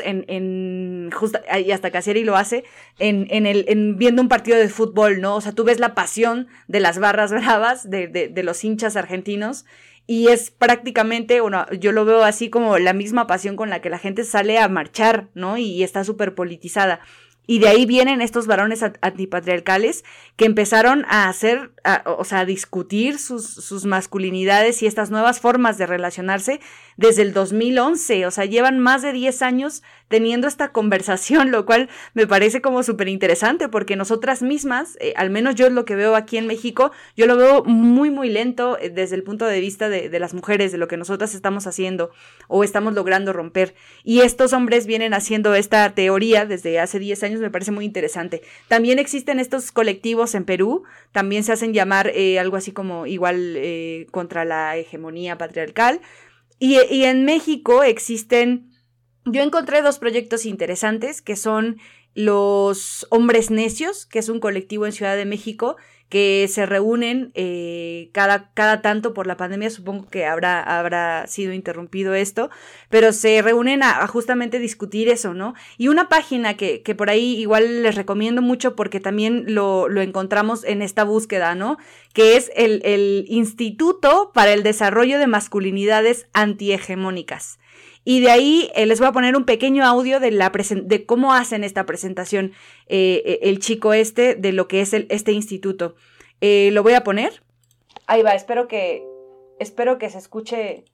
y hasta Casieri lo hace, en viendo un partido de fútbol, ¿no? O sea, tú ves la pasión de las barras bravas, de los hinchas argentinos, y es prácticamente, bueno, yo lo veo así como la misma pasión con la que la gente sale a marchar, ¿no? Y está súper politizada. Y de ahí vienen estos varones antipatriarcales que empezaron a a discutir sus masculinidades y estas nuevas formas de relacionarse desde el 2011. O sea, llevan más de 10 años teniendo esta conversación, lo cual me parece como súper interesante, porque nosotras mismas, al menos yo es lo que veo aquí en México, yo lo veo muy, muy lento desde el punto de vista de las mujeres, de lo que nosotras estamos haciendo o estamos logrando romper. Y estos hombres vienen haciendo esta teoría desde hace 10 años, me parece muy interesante. También existen estos colectivos en Perú, también se hacen llamar algo así como igual contra la hegemonía patriarcal. Y en México existen, yo encontré 2 proyectos interesantes que son los Hombres Necios, que es un colectivo en Ciudad de México que se reúnen cada tanto. Por la pandemia supongo que habrá sido interrumpido esto, pero se reúnen a justamente discutir eso, ¿no? Y una página que por ahí igual les recomiendo mucho porque también lo encontramos en esta búsqueda, ¿no? Que es el Instituto para el Desarrollo de Masculinidades Antihegemónicas. Y de ahí les voy a poner un pequeño audio de cómo hacen esta presentación el chico de lo que es este instituto. Lo voy a poner. Ahí va, espero que se escuche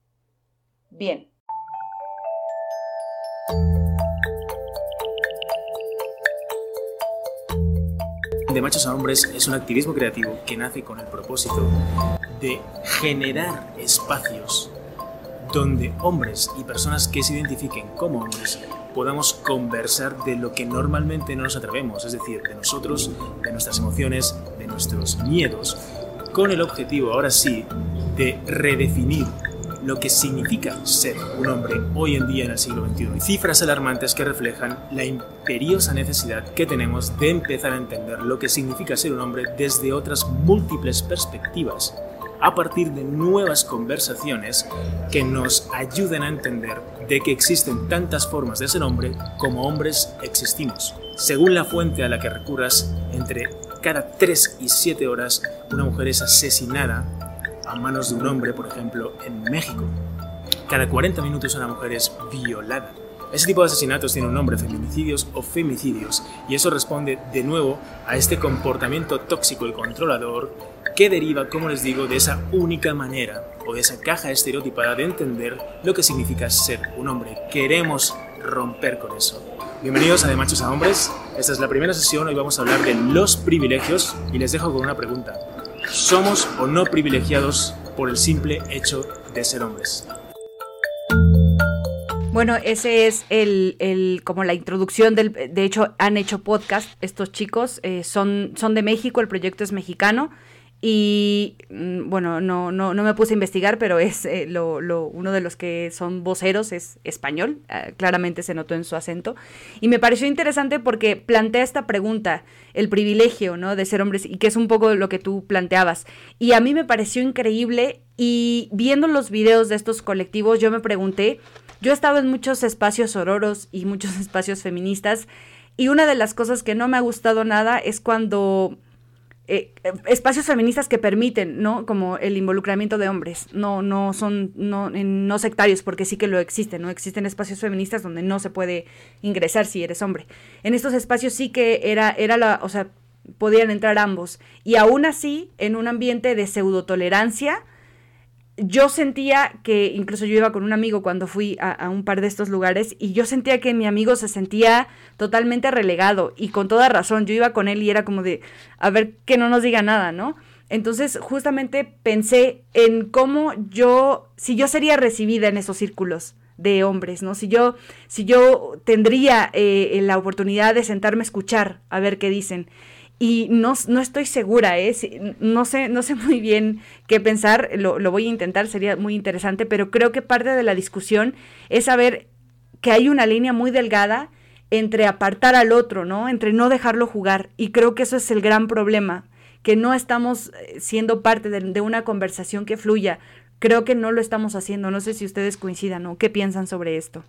bien. De Machos a Hombres es un activismo creativo que nace con el propósito de generar espacios donde hombres y personas que se identifiquen como hombres podamos conversar de lo que normalmente no nos atrevemos, es decir, de nosotros, de nuestras emociones, de nuestros miedos, con el objetivo, ahora sí, de redefinir lo que significa ser un hombre hoy en día en el siglo XXI. Cifras alarmantes que reflejan la imperiosa necesidad que tenemos de empezar a entender lo que significa ser un hombre desde otras múltiples perspectivas, a partir de nuevas conversaciones que nos ayuden a entender de que existen tantas formas de ser hombre como hombres existimos. Según la fuente a la que recurras, entre cada 3 y 7 horas una mujer es asesinada a manos de un hombre, por ejemplo, en México. Cada 40 minutos una mujer es violada. Ese tipo de asesinatos tiene un nombre, feminicidios o femicidios, y eso responde de nuevo a este comportamiento tóxico y controlador que deriva, como les digo, de esa única manera o de esa caja estereotipada de entender lo que significa ser un hombre. Queremos romper con eso. Bienvenidos a De Machos a Hombres. Esta es la primera sesión, hoy vamos a hablar de los privilegios y les dejo con una pregunta. ¿Somos o no privilegiados por el simple hecho de ser hombres? Bueno, ese es como la introducción de hecho han hecho podcast estos chicos, son de México, el proyecto es mexicano y bueno, no me puse a investigar, pero es uno de los que son voceros es español, claramente se notó en su acento, y me pareció interesante porque plantea esta pregunta, el privilegio, ¿no?, de ser hombres, y que es un poco lo que tú planteabas, y a mí me pareció increíble, y viendo los videos de estos colectivos yo me pregunté, yo he estado en muchos espacios sororos y muchos espacios feministas, y una de las cosas que no me ha gustado nada es cuando espacios feministas que permiten, ¿no?, como el involucramiento de hombres, no sectarios, porque sí que lo existen, ¿no? Existen espacios feministas donde no se puede ingresar si eres hombre. En estos espacios sí que o sea, podían entrar ambos, y aún así, en un ambiente de pseudotolerancia, yo sentía que, incluso yo iba con un amigo cuando fui a un par de estos lugares, y yo sentía que mi amigo se sentía totalmente relegado, y con toda razón, yo iba con él y era como de, a ver que no nos diga nada, ¿no? Entonces, justamente pensé en cómo si yo sería recibida en esos círculos de hombres, ¿no? Si yo tendría la oportunidad de sentarme a escuchar, a ver qué dicen. Y no estoy segura, no sé muy bien qué pensar, lo voy a intentar, sería muy interesante, pero creo que parte de la discusión es saber que hay una línea muy delgada entre apartar al otro, ¿no? Entre no dejarlo jugar, y creo que eso es el gran problema, que no estamos siendo parte de una conversación que fluya. Creo que no lo estamos haciendo, no sé si ustedes coincidan, ¿no? ¿Qué piensan sobre esto?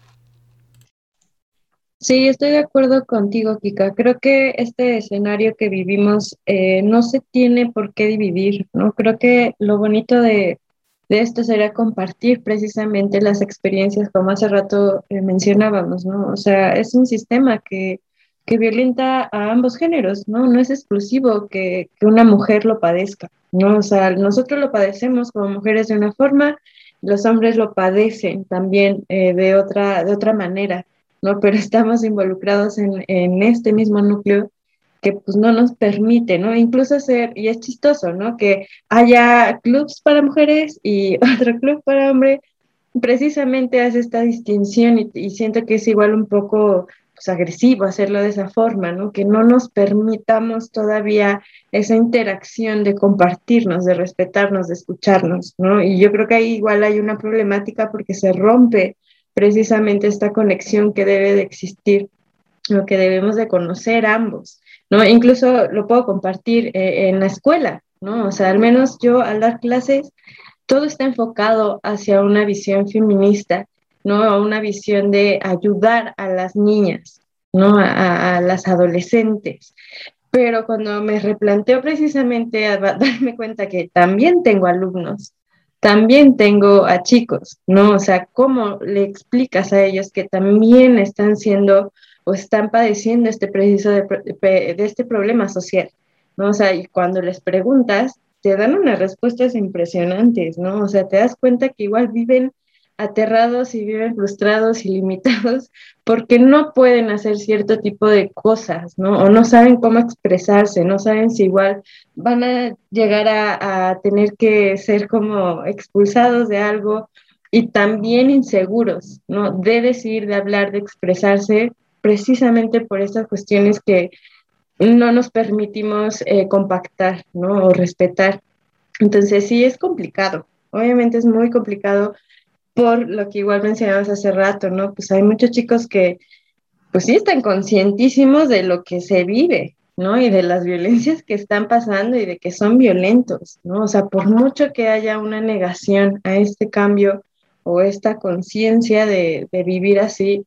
Sí, estoy de acuerdo contigo, Kika. Creo que este escenario que vivimos no se tiene por qué dividir, ¿no? Creo que lo bonito de esto sería compartir precisamente las experiencias, como hace rato mencionábamos, ¿no? O sea, es un sistema que violenta a ambos géneros, ¿no? No es exclusivo que una mujer lo padezca, ¿no? O sea, nosotros lo padecemos como mujeres de una forma, los hombres lo padecen también de otra manera, ¿no? Pero estamos involucrados en este mismo núcleo que pues no nos permite, ¿no? Incluso y es chistoso, ¿no? Que haya clubs para mujeres y otro club para hombres, precisamente hace esta distinción y siento que es igual un poco pues, agresivo hacerlo de esa forma, ¿no? Que no nos permitamos todavía esa interacción de compartirnos, de respetarnos, de escucharnos, ¿no? Y yo creo que ahí igual hay una problemática porque se rompe precisamente esta conexión que debe de existir, lo que debemos de conocer ambos, ¿no? Incluso lo puedo compartir en la escuela, ¿no? O sea, al menos yo al dar clases, todo está enfocado hacia una visión feminista, ¿no? A una visión de ayudar a las niñas, ¿no? A las adolescentes. Pero cuando me replanteo precisamente a darme cuenta que también tengo alumnos, también tengo a chicos, ¿no? O sea, ¿cómo le explicas a ellos que también están siendo o están padeciendo este preciso de este problema social, ¿no? O sea, y cuando les preguntas, te dan unas respuestas impresionantes, ¿no? O sea, te das cuenta que igual viven aterrados y viven frustrados y limitados porque no pueden hacer cierto tipo de cosas, ¿no? O no saben cómo expresarse, no saben si igual van a llegar a tener que ser como expulsados de algo y también inseguros, ¿no? De decir, de hablar, de expresarse, precisamente por estas cuestiones que no nos permitimos compactar, ¿no? O respetar. Entonces sí es complicado, obviamente es muy complicado por lo que igual mencionabas hace rato, ¿no? Pues hay muchos chicos que pues sí están conscientísimos de lo que se vive, ¿no? Y de las violencias que están pasando y de que son violentos, ¿no? O sea, por mucho que haya una negación a este cambio o esta conciencia de vivir así,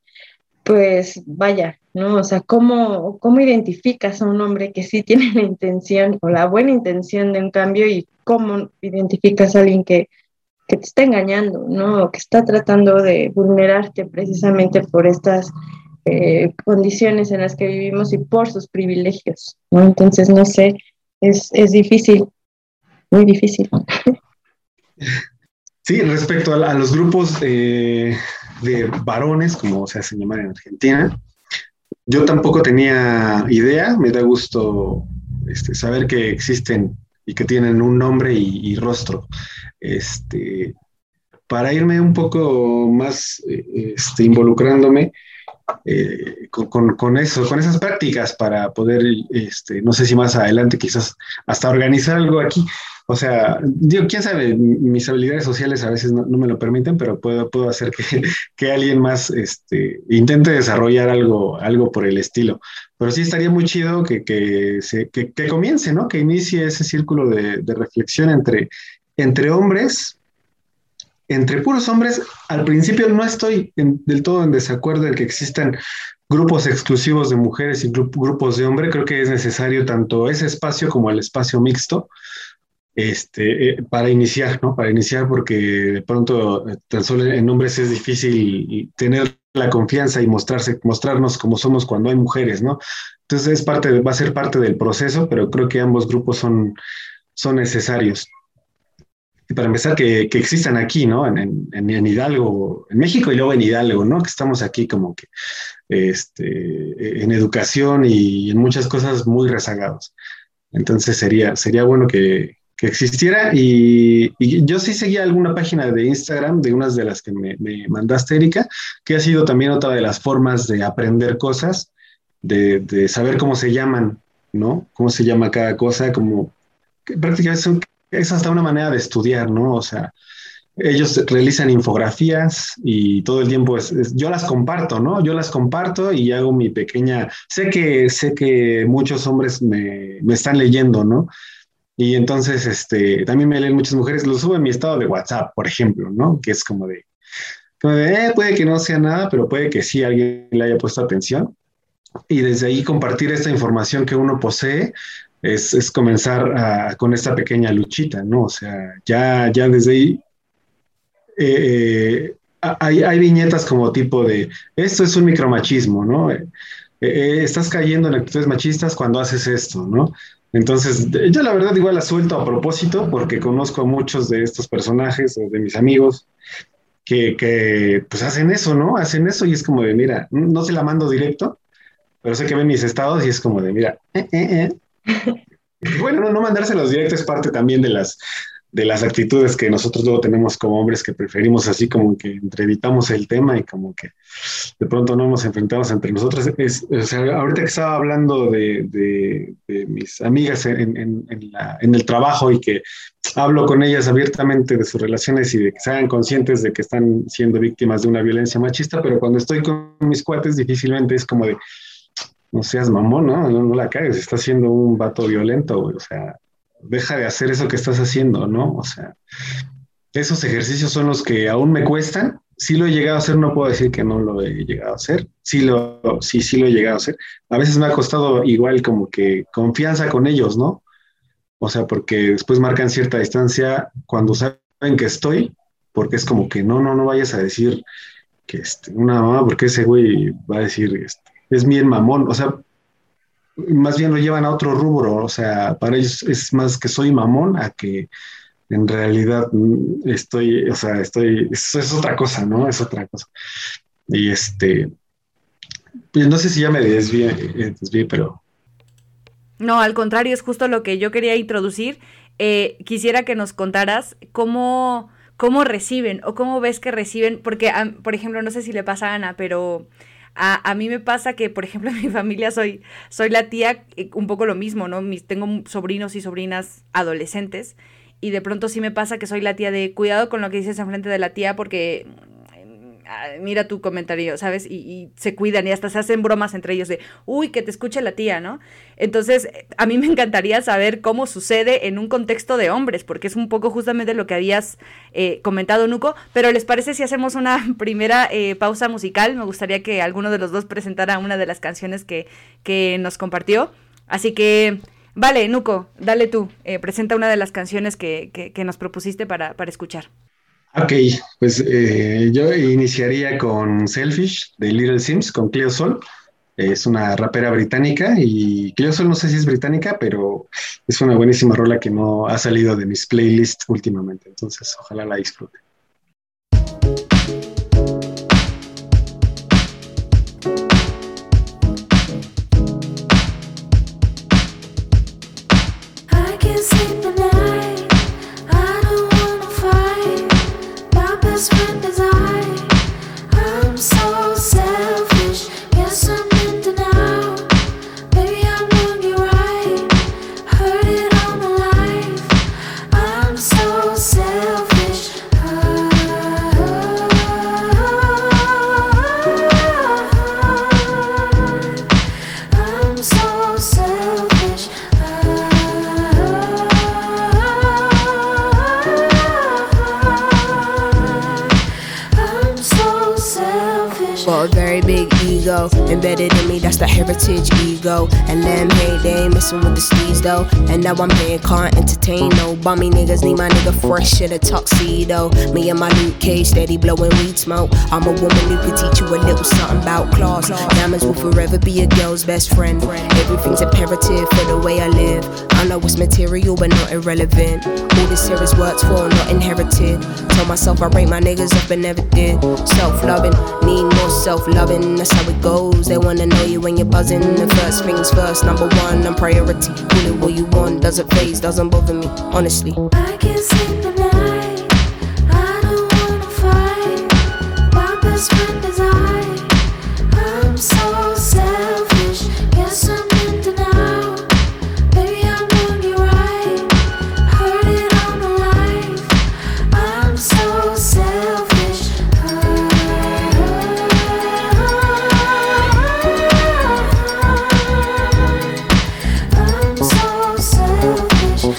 pues vaya, ¿no? O sea, ¿cómo identificas a un hombre que sí tiene la intención o la buena intención de un cambio y cómo identificas a alguien que te está engañando, ¿no? O que está tratando de vulnerarte precisamente por estas condiciones en las que vivimos y por sus privilegios, ¿no? Entonces, no sé, es difícil, muy difícil. Sí, respecto a los grupos de varones, como se hacen llamar en Argentina, yo tampoco tenía idea, me da gusto saber que existen y que tienen un nombre y rostro. Para irme un poco más involucrándome con esas prácticas para poder, no sé si más adelante quizás hasta organizar algo aquí. O sea, digo, quién sabe, mis habilidades sociales a veces no me lo permiten, pero puedo hacer que alguien más intente desarrollar algo por el estilo. Pero sí estaría muy chido que comience, ¿no? Que inicie ese círculo de reflexión entre hombres, entre puros hombres. Al principio no estoy del todo en desacuerdo en que existan grupos exclusivos de mujeres y grupos de hombres. Creo que es necesario tanto ese espacio como el espacio mixto para iniciar, ¿no? Para iniciar, porque de pronto tan solo en hombres es difícil tener la confianza y mostrarnos como somos cuando hay mujeres, ¿no? Entonces va a ser parte del proceso, pero creo que ambos grupos son necesarios. para empezar, que existan aquí, ¿no? En Hidalgo, en México y luego en Hidalgo, ¿no? Que estamos aquí como que en educación y en muchas cosas muy rezagados. Entonces sería bueno que existiera y yo sí seguía alguna página de Instagram de unas de las que me mandaste, Erika, que ha sido también otra de las formas de aprender cosas, de saber cómo se llaman, ¿no? Cómo se llama cada cosa, como que prácticamente es hasta una manera de estudiar, ¿no? O sea, ellos realizan infografías y todo el tiempo yo las comparto, ¿no? Yo las comparto y hago mi pequeña... Sé que muchos hombres me están leyendo, ¿no? Y entonces también me leen muchas mujeres, lo subo en mi estado de WhatsApp, por ejemplo, ¿no? Que es como de puede que no sea nada, pero puede que sí alguien le haya puesto atención. Y desde ahí compartir esta información que uno posee es comenzar con esta pequeña luchita, ¿no? O sea, ya desde ahí hay viñetas como tipo de, esto es un micromachismo, ¿no? Estás cayendo en actitudes machistas cuando haces esto, ¿no? Entonces, yo la verdad igual la suelto a propósito porque conozco a muchos de estos personajes o de mis amigos que pues hacen eso, ¿no? Hacen eso y es como de, mira, no se la mando directo, pero sé que ven mis estados y es como de, mira, Bueno, no mandárselos directos es parte también de las actitudes que nosotros luego tenemos como hombres que preferimos así como que entrevistamos el tema y como que de pronto no nos enfrentamos entre nosotros. O sea, ahorita que estaba hablando de mis amigas en el trabajo y que hablo con ellas abiertamente de sus relaciones y de que se hagan conscientes de que están siendo víctimas de una violencia machista, pero cuando estoy con mis cuates difícilmente es como de, no seas mamón, no la cagues, estás siendo un vato violento, güey, o sea, deja de hacer eso que estás haciendo, ¿no? O sea, esos ejercicios son los que aún me cuestan. Sí lo he llegado a hacer, no puedo decir que no lo he llegado a hacer. Sí lo he llegado a hacer. A veces me ha costado igual como que confianza con ellos, ¿no? O sea, porque después marcan cierta distancia cuando saben que estoy, porque es como que no vayas a decir que una mamá, porque ese güey va a decir, es bien mamón, o sea, más bien lo llevan a otro rubro, o sea, para ellos es más que soy mamón a que en realidad es otra cosa, ¿no? Es otra cosa. Y pues no sé si ya me desvié, pero... No, al contrario, es justo lo que yo quería introducir. Quisiera que nos contaras cómo reciben o cómo ves que reciben, porque, por ejemplo, no sé si le pasa a Ana, pero... A mí me pasa que, por ejemplo, en mi familia soy la tía, un poco lo mismo, ¿no? Tengo sobrinos y sobrinas adolescentes y de pronto sí me pasa que soy la tía de cuidado con lo que dices enfrente de la tía porque mira tu comentario, ¿sabes? Y se cuidan y hasta se hacen bromas entre ellos de, uy, que te escuche la tía, ¿no? Entonces, a mí me encantaría saber cómo sucede en un contexto de hombres, porque es un poco justamente lo que habías comentado, Nuco, pero ¿les parece si hacemos una primera pausa musical? Me gustaría que alguno de los dos presentara una de las canciones que nos compartió, así que... Vale, Nuco, dale tú, presenta una de las canciones que nos propusiste para escuchar. Ok, pues yo iniciaría con Selfish de Little Sims, con Cleo Sol. Es una rapera británica y Cleo Sol no sé si es británica, pero es una buenísima rola que no ha salido de mis playlists últimamente, entonces ojalá la disfruten. Embedded in me, that's the heritage ego. And them, hey, they ain't messing with the steez though. And now I'm paying, can't entertain no bummy niggas. Need my nigga fresh in a tuxedo. Me and my Luke Cage steady blowing weed smoke. I'm a woman who could teach you a little something about class. Diamonds will forever be a girl's best friend. Everything's imperative for the way I live. I know it's material, but not irrelevant. All this here is worked for, not inherited. Tell myself I rate my niggas up, but never did. Self-loving, need more self-loving. That's how it goes. They wanna know you when you're buzzing. The first things first, number one, I'm priority. Call it what you want, doesn't phase, doesn't bother me, honestly. I can't sleep at night. I don't wanna fight. My best friend is I'm so selfish. Guess I'm in denial. Baby, I'm on you right. Heard it all my life. I'm so selfish. I'm so selfish.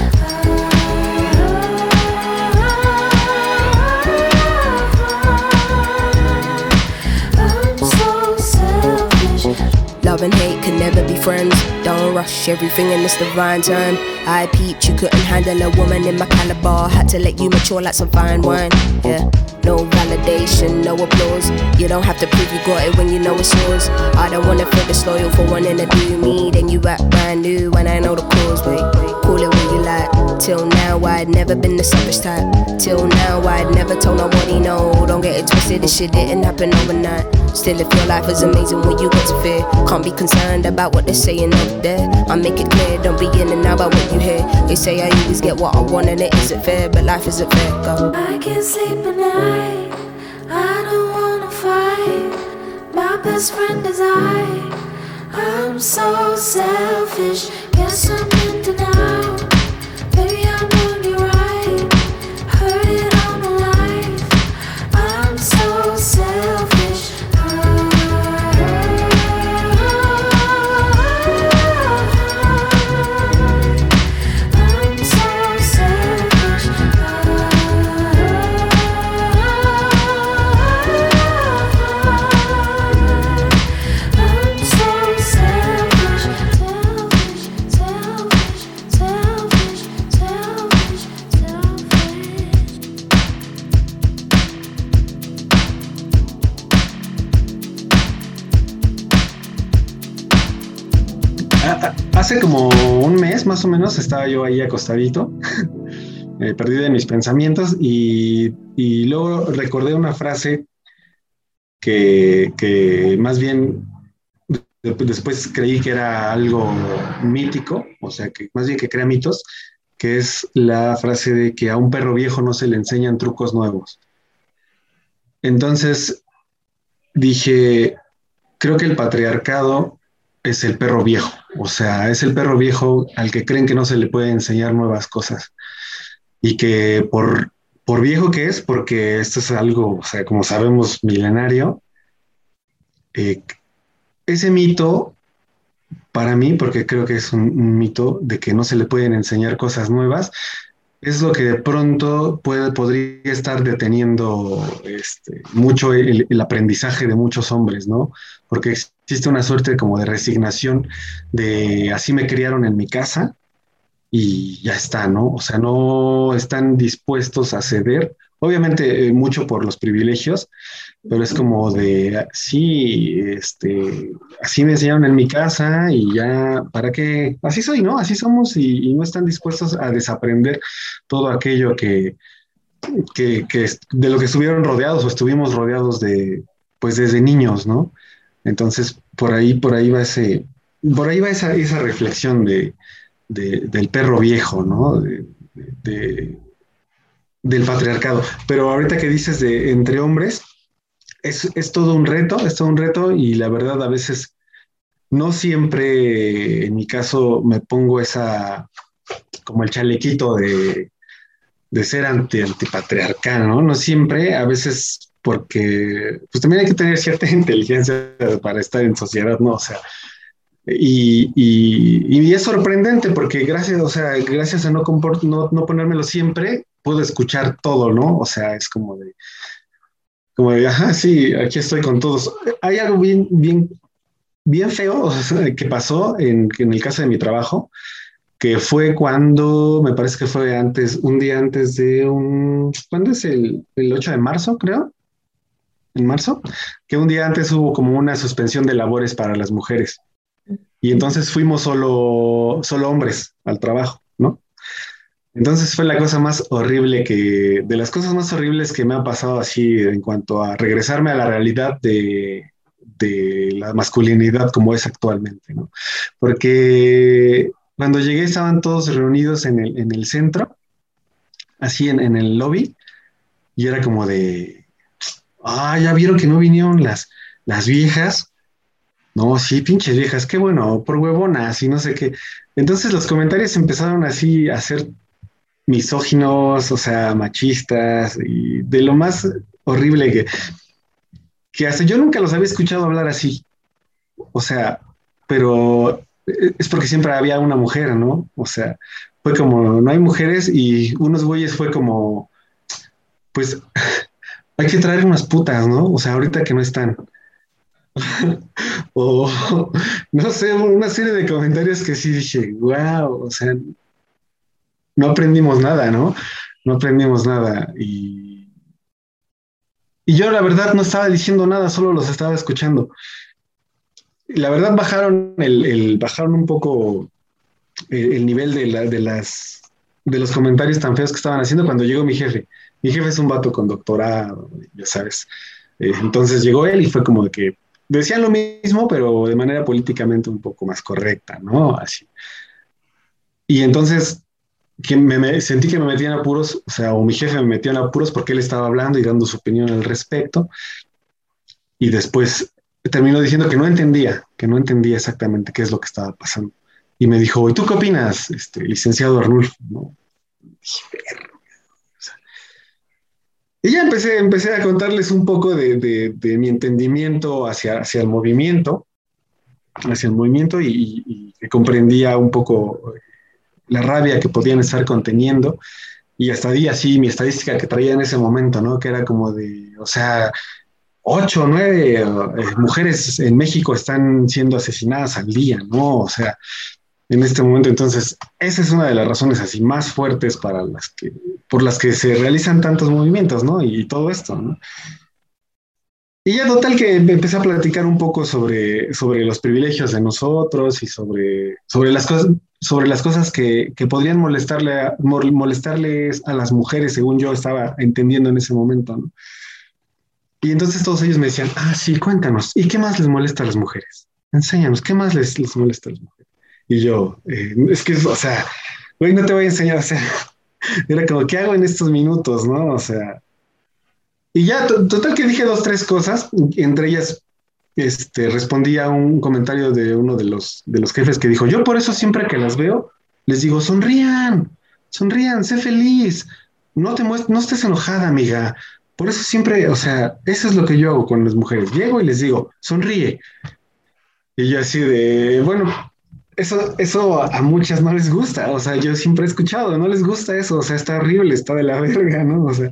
Love and hate can never be friends. Don't rush everything in this divine time. I peeped, you couldn't handle a woman in my caliber. Had to let you mature like some fine wine. Yeah, no validation, no applause. You don't have to prove you got it when you know it's yours. I don't wanna feel disloyal for wanting to do me. Then you act brand new when I know the cause. Wait, call it what you like. Till now I'd never been the selfish type. Till now I'd never told nobody no. Don't get it twisted, this shit didn't happen overnight. Still, if your life is amazing, what you got to fear? Can't be concerned about what they're saying up there. I make it clear, don't be in and out about what you hear. They say I always get what I want and it isn't fair, but life isn't fair. Go. I can't sleep at night. I don't wanna fight. My best friend is I'm so selfish. Guess I'm in denial. Baby, I'm on you right. Heard it all my life. I'm so selfish. Hace como un mes más o menos estaba yo ahí acostadito, perdido en mis pensamientos y luego recordé una frase que más bien después creí que era algo mítico, o sea, que más bien que crea mitos, que es la frase de que a un perro viejo no se le enseñan trucos nuevos. Entonces dije, creo que el patriarcado es el perro viejo, o sea, es el perro viejo al que creen que no se le puede enseñar nuevas cosas y que por viejo que es, porque esto es algo, o sea, como sabemos, milenario, ese mito, para mí, porque creo que es un mito de que no se le pueden enseñar cosas nuevas, es lo que de pronto podría estar deteniendo mucho el aprendizaje de muchos hombres, ¿no? Porque existe una suerte como de resignación de así me criaron en mi casa y ya está, ¿no? O sea, no están dispuestos a ceder, obviamente mucho por los privilegios, pero es como de, sí, así me enseñaron en mi casa y ya, ¿para qué? Así soy, ¿no? Así somos y no están dispuestos a desaprender todo aquello que de lo que estuvieron rodeados o estuvimos rodeados pues desde niños, ¿no? Entonces, por ahí va esa reflexión del perro viejo, ¿no? Del patriarcado. Pero ahorita que dices de entre hombres, es todo un reto y la verdad a veces no siempre, en mi caso, me pongo como el chalequito de ser antipatriarcal, ¿no? No siempre, a veces porque pues también hay que tener cierta inteligencia para estar en sociedad, ¿no? O sea, y es sorprendente porque gracias a no ponérmelo siempre, puedo escuchar todo, ¿no? O sea, es como de, ajá, sí, aquí estoy con todos. Hay algo bien feo, o sea, que pasó en el caso de mi trabajo, que fue cuando, me parece que fue un día antes de ¿cuándo es el 8 de marzo, creo? En marzo, que un día antes hubo como una suspensión de labores para las mujeres. y entonces fuimos solo hombres al trabajo, ¿no? Entonces fue la cosa más horrible de las cosas más horribles que me ha pasado así en cuanto a regresarme a la realidad de la masculinidad como es actualmente, ¿no? Porque cuando llegué estaban todos reunidos en el centro, así en el lobby, y era como de, ya vieron que no vinieron las viejas. No, sí, pinches viejas, qué bueno, por huevonas y no sé qué. Entonces los comentarios empezaron así a ser misóginos, o sea, machistas y de lo más horrible que hasta yo nunca los había escuchado hablar así. O sea, pero es porque siempre había una mujer, ¿no? O sea, fue como, no hay mujeres y unos güeyes fue como, pues hay que traer unas putas, ¿no? O sea, ahorita que no están. O no sé, una serie de comentarios que sí dije, wow, o sea, no aprendimos nada, ¿no? No aprendimos nada. Y yo la verdad no estaba diciendo nada, solo los estaba escuchando. Y la verdad bajaron un poco el nivel de los comentarios tan feos que estaban haciendo cuando llegó mi jefe. Mi jefe es un vato con doctorado, ya sabes. Entonces llegó él y fue como de que decían lo mismo, pero de manera políticamente un poco más correcta, ¿no? Así. Y entonces sentí que me metían apuros, o sea, o mi jefe me metía en apuros porque él estaba hablando y dando su opinión al respecto. Y después terminó diciendo que no entendía exactamente qué es lo que estaba pasando. Y me dijo, ¿y tú qué opinas, licenciado Arnulfo? ¿No? Y ya empecé a contarles un poco de mi entendimiento hacia el movimiento, y que comprendía un poco la rabia que podían estar conteniendo. Y hasta di así mi estadística que traía en ese momento, ¿no? Que era como de, o sea, 8 o 9 mujeres en México están siendo asesinadas al día, ¿no? O sea, en este momento. Entonces, esa es una de las razones así más fuertes por las que se realizan tantos movimientos, ¿no? Y todo esto, ¿no? Y ya total que empecé a platicar un poco sobre los privilegios de nosotros y sobre las cosas que podrían molestarles a las mujeres, según yo estaba entendiendo en ese momento, ¿no? Y entonces todos ellos me decían, sí, cuéntanos, ¿y qué más les molesta a las mujeres? Enséñanos, ¿qué más les molesta a las mujeres? Y yo, es que, o sea, güey, no te voy a enseñar, o sea, era como, ¿qué hago en estos minutos, no? O sea, y ya, total que dije 2, 3 cosas, entre ellas, respondí a un comentario de uno de los jefes que dijo, yo por eso siempre que las veo, les digo, sonrían, sé feliz, no estés enojada, amiga. Por eso siempre, o sea, eso es lo que yo hago con las mujeres. Llego y les digo, sonríe. Y yo así de, bueno, eso a muchas no les gusta. O sea, yo siempre he escuchado, no les gusta eso. O sea, está horrible, está de la verga, ¿no? O sea,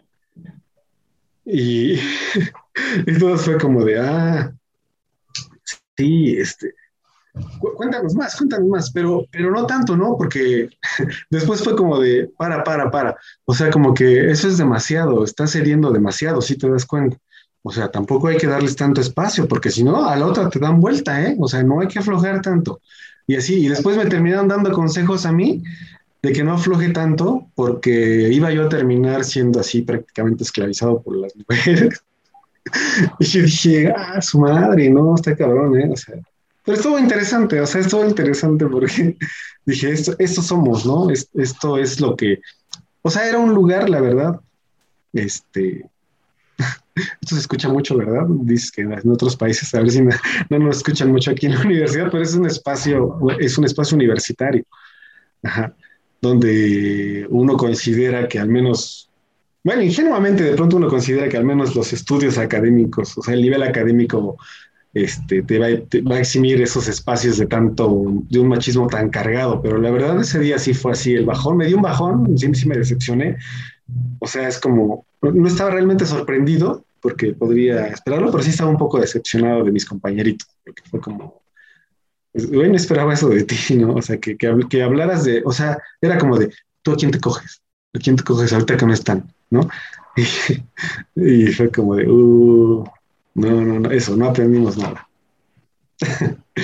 y, y todo fue como de, sí, cuéntanos más, pero no tanto, ¿no? Porque después fue como de, para. O sea, como que eso es demasiado, estás hiriendo demasiado, si te das cuenta. O sea, tampoco hay que darles tanto espacio, porque si no, a la otra te dan vuelta, ¿eh? O sea, no hay que aflojar tanto. Y así, y después me terminaron dando consejos a mí de que no afloje tanto, porque iba yo a terminar siendo así prácticamente esclavizado por las mujeres. Y yo dije, su madre, no, está cabrón, ¿eh? O sea, pero estuvo interesante, o sea, estuvo interesante porque dije, esto somos, ¿no? Esto es lo que, o sea, era un lugar, la verdad, esto se escucha mucho, ¿verdad? Dices que en otros países, a ver si no nos escuchan mucho aquí en la universidad, pero es un espacio universitario, ajá, donde uno considera que al menos, bueno, ingenuamente de pronto uno considera que al menos los estudios académicos, o sea, el nivel académico te va a eximir esos espacios de un machismo tan cargado, pero la verdad ese día sí fue así, me dio un bajón, sí me decepcioné, o sea, es como, no estaba realmente sorprendido, porque podría esperarlo, pero sí estaba un poco decepcionado de mis compañeritos, porque fue como, bueno, esperaba eso de ti, ¿no? O sea, que hablaras o sea, era como de, ¿tú a quién te coges? ¿A quién te coges ahorita que no están? ¿No? Y fue como de, no, eso, no aprendimos nada.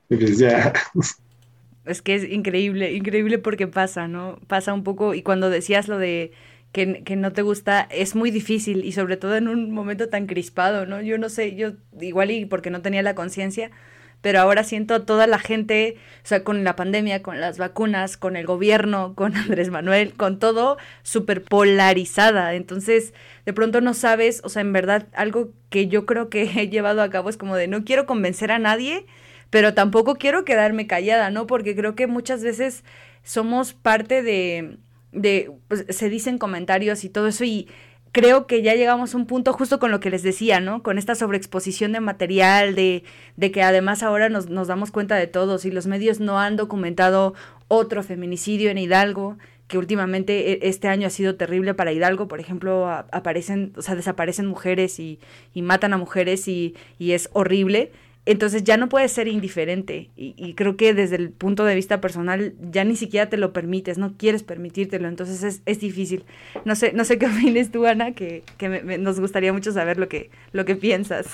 Pues ya. Es que es increíble, increíble porque pasa, ¿no? Pasa un poco, y cuando decías lo de que no te gusta, es muy difícil, y sobre todo en un momento tan crispado, ¿no? Yo no sé, yo igual y porque no tenía la conciencia, pero ahora siento a toda la gente, o sea, con la pandemia, con las vacunas, con el gobierno, con Andrés Manuel, con todo súper polarizada. Entonces, de pronto no sabes, o sea, en verdad, algo que yo creo que he llevado a cabo es como de no quiero convencer a nadie, pero tampoco quiero quedarme callada, ¿no? Porque creo que muchas veces somos parte pues, se dicen comentarios y todo eso, y creo que ya llegamos a un punto justo con lo que les decía, ¿no? Con esta sobreexposición de material, de que además ahora nos damos cuenta de todos, y los medios no han documentado otro feminicidio en Hidalgo, que últimamente este año ha sido terrible para Hidalgo. Por ejemplo, aparecen, o sea, desaparecen mujeres y matan a mujeres, y es horrible. Entonces ya no puedes ser indiferente, y creo que desde el punto de vista personal ya ni siquiera te lo permites, no quieres permitírtelo, entonces es difícil. No sé qué opines tú, Ana, que nos gustaría mucho saber lo que piensas.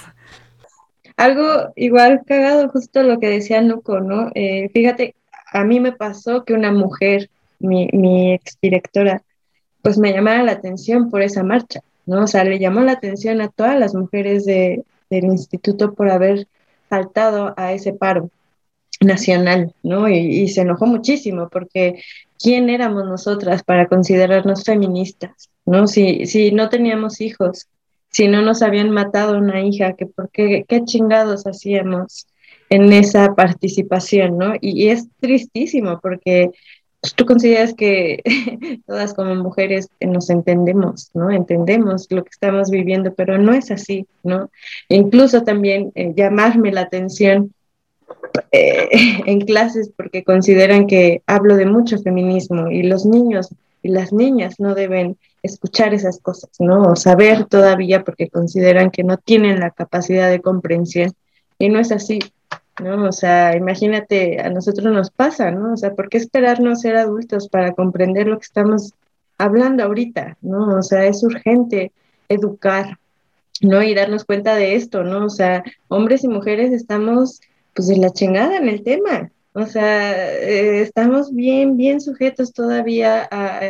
Algo igual cagado, justo lo que decía Nuco, ¿no? Fíjate, a mí me pasó que una mujer, mi exdirectora, pues me llamara la atención por esa marcha, ¿no? O sea, le llamó la atención a todas las mujeres del instituto por haber faltado a ese paro nacional, ¿no? Y se enojó muchísimo porque ¿quién éramos nosotras para considerarnos feministas, ¿no? Si no teníamos hijos, si no nos habían matado una hija, que por qué chingados hacíamos en esa participación, ¿no? Y es tristísimo porque pues, tú consideras que todas como mujeres nos entendemos, ¿no? Entendemos lo que estamos viviendo, pero no es así, ¿no? Incluso también llamarme la atención eh, en clases porque consideran que hablo de mucho feminismo y los niños y las niñas no deben escuchar esas cosas, ¿no? O saber todavía porque consideran que no tienen la capacidad de comprensión y no es así, ¿no? O sea, imagínate, a nosotros nos pasa, ¿no? O sea, ¿por qué esperarnos ser adultos para comprender lo que estamos hablando ahorita, ¿no? O sea, es urgente educar, ¿no? Y darnos cuenta de esto, ¿no? O sea, hombres y mujeres estamos pues de la chingada en el tema. O sea, estamos bien sujetos todavía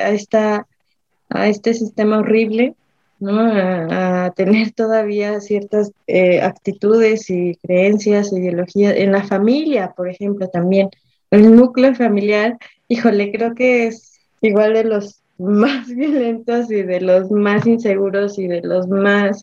a este sistema horrible, ¿no? A tener todavía ciertas actitudes y creencias, ideologías, en la familia, por ejemplo, también. El núcleo familiar, híjole, creo que es igual de los más violentos y de los más inseguros y de los más,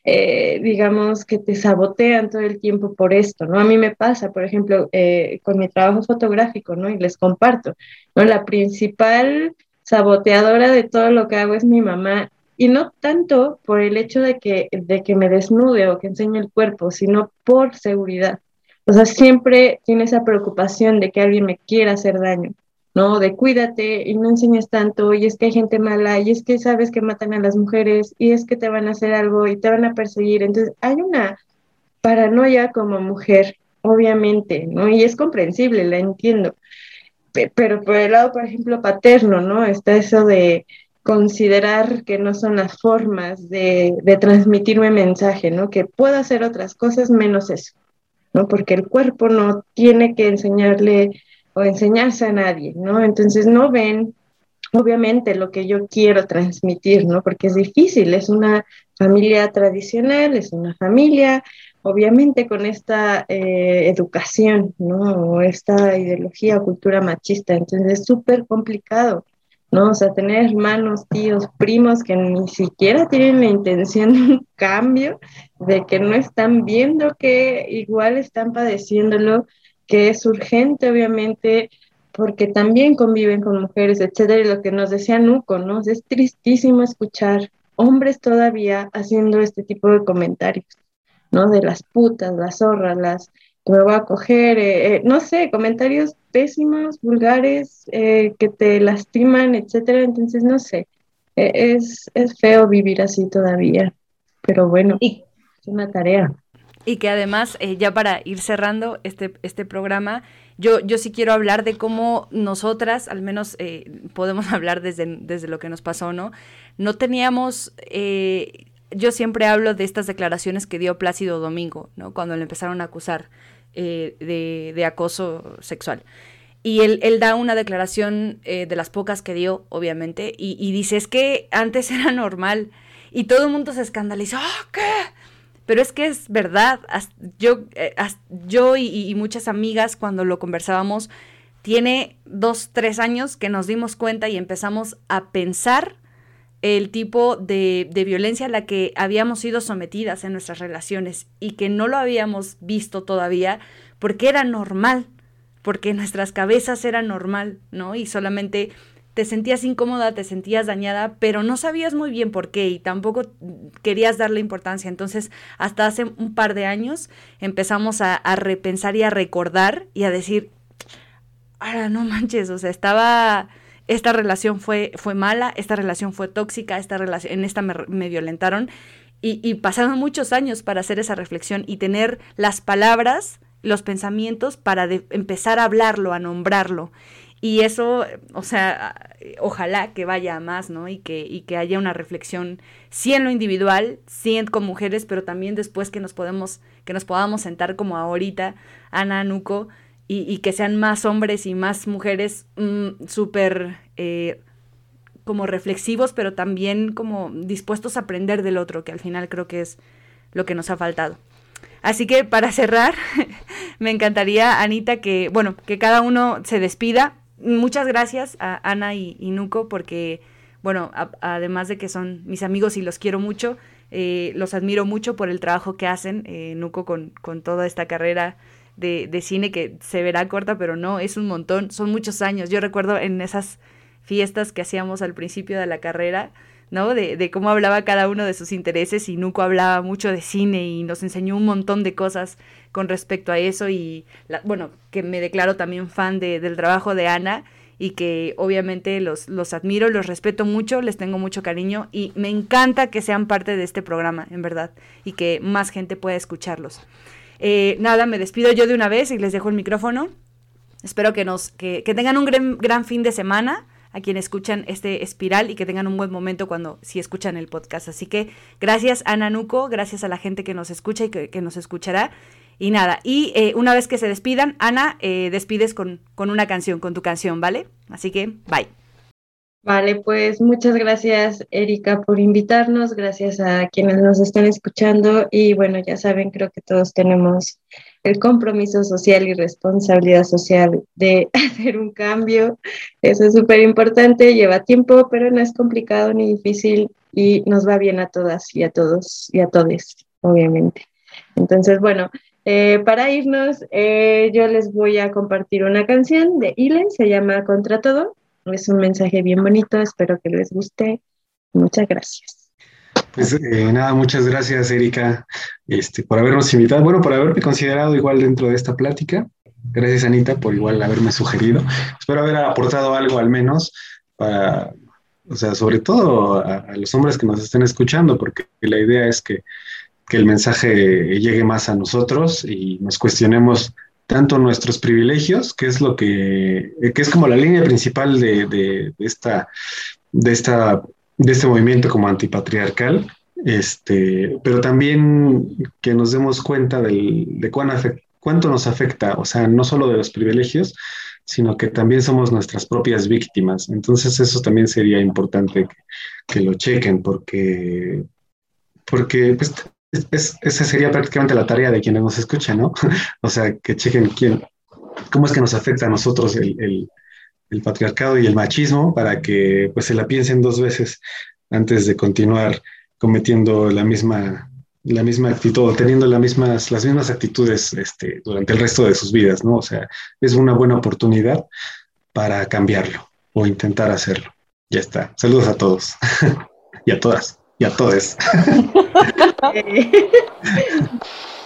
digamos, que te sabotean todo el tiempo por esto, ¿no? A mí me pasa, por ejemplo, con mi trabajo fotográfico, ¿no? Y les comparto, ¿no? La principal saboteadora de todo lo que hago es mi mamá, y no tanto por el hecho de que me desnude o que enseñe el cuerpo, sino por seguridad. O sea, siempre tiene esa preocupación de que alguien me quiera hacer daño, ¿no? De cuídate y no enseñes tanto, y es que hay gente mala, y es que sabes que matan a las mujeres, y es que te van a hacer algo y te van a perseguir. Entonces, hay una paranoia como mujer, obviamente, ¿no? Y es comprensible, la entiendo. Pero por el lado, por ejemplo, paterno, ¿no? Está eso de considerar que no son las formas de transmitirme mensaje, ¿no? Que puedo hacer otras cosas menos eso, ¿no? Porque el cuerpo no tiene que enseñarle o enseñarse a nadie, ¿no? Entonces no ven, obviamente, lo que yo quiero transmitir, ¿no? Porque es difícil, es una familia tradicional, es una familia, obviamente, con esta educación, ¿no? O esta ideología o cultura machista, entonces es súper complicado, ¿no? O sea, tener hermanos, tíos, primos que ni siquiera tienen la intención de un cambio, de que no están viendo que igual están padeciéndolo, que es urgente, obviamente, porque también conviven con mujeres, etcétera, y lo que nos decía Nuco, ¿no? Es tristísimo escuchar hombres todavía haciendo este tipo de comentarios, ¿no? De las putas, las zorras, las que me voy a coger, no sé, comentarios pésimos, vulgares, que te lastiman, etcétera. Entonces, no sé, es feo vivir así todavía, pero bueno, es una tarea. Y que además, ya para ir cerrando este programa, yo sí quiero hablar de cómo nosotras, al menos podemos hablar desde lo que nos pasó, ¿no? No teníamos, yo siempre hablo de estas declaraciones que dio Plácido Domingo, ¿no? Cuando le empezaron a acusar. de acoso sexual. Y él da una declaración de las pocas que dio, obviamente, y dice, es que antes era normal, y todo el mundo se escandalizó, ¿qué? Pero es que es verdad. Yo y muchas amigas, cuando lo conversábamos, tiene 2, 3 años que nos dimos cuenta y empezamos a pensar el tipo de violencia a la que habíamos sido sometidas en nuestras relaciones y que no lo habíamos visto todavía porque era normal, porque en nuestras cabezas era normal, ¿no? Y solamente te sentías incómoda, te sentías dañada, pero no sabías muy bien por qué y tampoco querías darle importancia. Entonces, hasta hace un par de años empezamos a repensar y a recordar y a decir, ahora no manches, o sea, esta relación fue mala, esta relación fue tóxica, en esta me violentaron, y pasaron muchos años para hacer esa reflexión y tener las palabras, los pensamientos para empezar a hablarlo, a nombrarlo. Y eso, o sea, ojalá que vaya a más, ¿no? Y que haya una reflexión, sí en lo individual, sí con mujeres, pero también después que nos podamos sentar como ahorita, Ana, Nuco, y que sean más hombres y más mujeres súper como reflexivos, pero también como dispuestos a aprender del otro, que al final creo que es lo que nos ha faltado. Así que para cerrar, me encantaría, Anita, que cada uno se despida. Muchas gracias a Ana y Nuco porque, además de que son mis amigos y los quiero mucho, los admiro mucho por el trabajo que hacen, Nuco con toda esta carrera de cine que se verá corta, pero no, es un montón, son muchos años. Yo recuerdo en esas fiestas que hacíamos al principio de la carrera, ¿no? De cómo hablaba cada uno de sus intereses, y Nuco hablaba mucho de cine y nos enseñó un montón de cosas con respecto a eso, y que me declaro también fan del trabajo de Ana, y que obviamente los admiro, los respeto mucho, les tengo mucho cariño, y me encanta que sean parte de este programa, en verdad, y que más gente pueda escucharlos. Me despido yo de una vez y les dejo el micrófono. Espero que tengan un gran fin de semana a quienes escuchan este Espiral, y que tengan un buen momento si escuchan el podcast. Así que gracias, Ana, Nuco, gracias a la gente que nos escucha y que nos escuchará. Y nada, una vez que se despidan, Ana, despides con una canción, con tu canción, ¿vale? Así que, bye. Vale, pues muchas gracias, Erika, por invitarnos, gracias a quienes nos están escuchando, y ya saben, creo que todos tenemos el compromiso social y responsabilidad social de hacer un cambio. Eso es súper importante, lleva tiempo, pero no es complicado ni difícil, y nos va bien a todas y a todos y a todes, obviamente. Entonces, para irnos, yo les voy a compartir una canción de Ile, se llama Contra Todo. Es un mensaje bien bonito, espero que les guste. Muchas gracias. Pues muchas gracias, Erika, por habernos invitado, por haberme considerado igual dentro de esta plática. Gracias, Anita, por igual haberme sugerido. Espero haber aportado algo al menos para, sobre todo a los hombres que nos estén escuchando, porque la idea es que el mensaje llegue más a nosotros y nos cuestionemos tanto nuestros privilegios, que es lo que es como la línea principal de este movimiento como antipatriarcal, pero también que nos demos cuenta de cuánto nos afecta, no solo de los privilegios, sino que también somos nuestras propias víctimas. Entonces eso también sería importante que lo chequen, porque pues, esa sería prácticamente la tarea de quienes nos escuchan, ¿no? Que chequen cómo es que nos afecta a nosotros el patriarcado y el machismo, para que pues se la piensen 2 veces antes de continuar cometiendo la misma actitud, teniendo las mismas actitudes durante el resto de sus vidas, ¿no? Es una buena oportunidad para cambiarlo o intentar hacerlo. Ya está. Saludos a todos y a todas y a todes.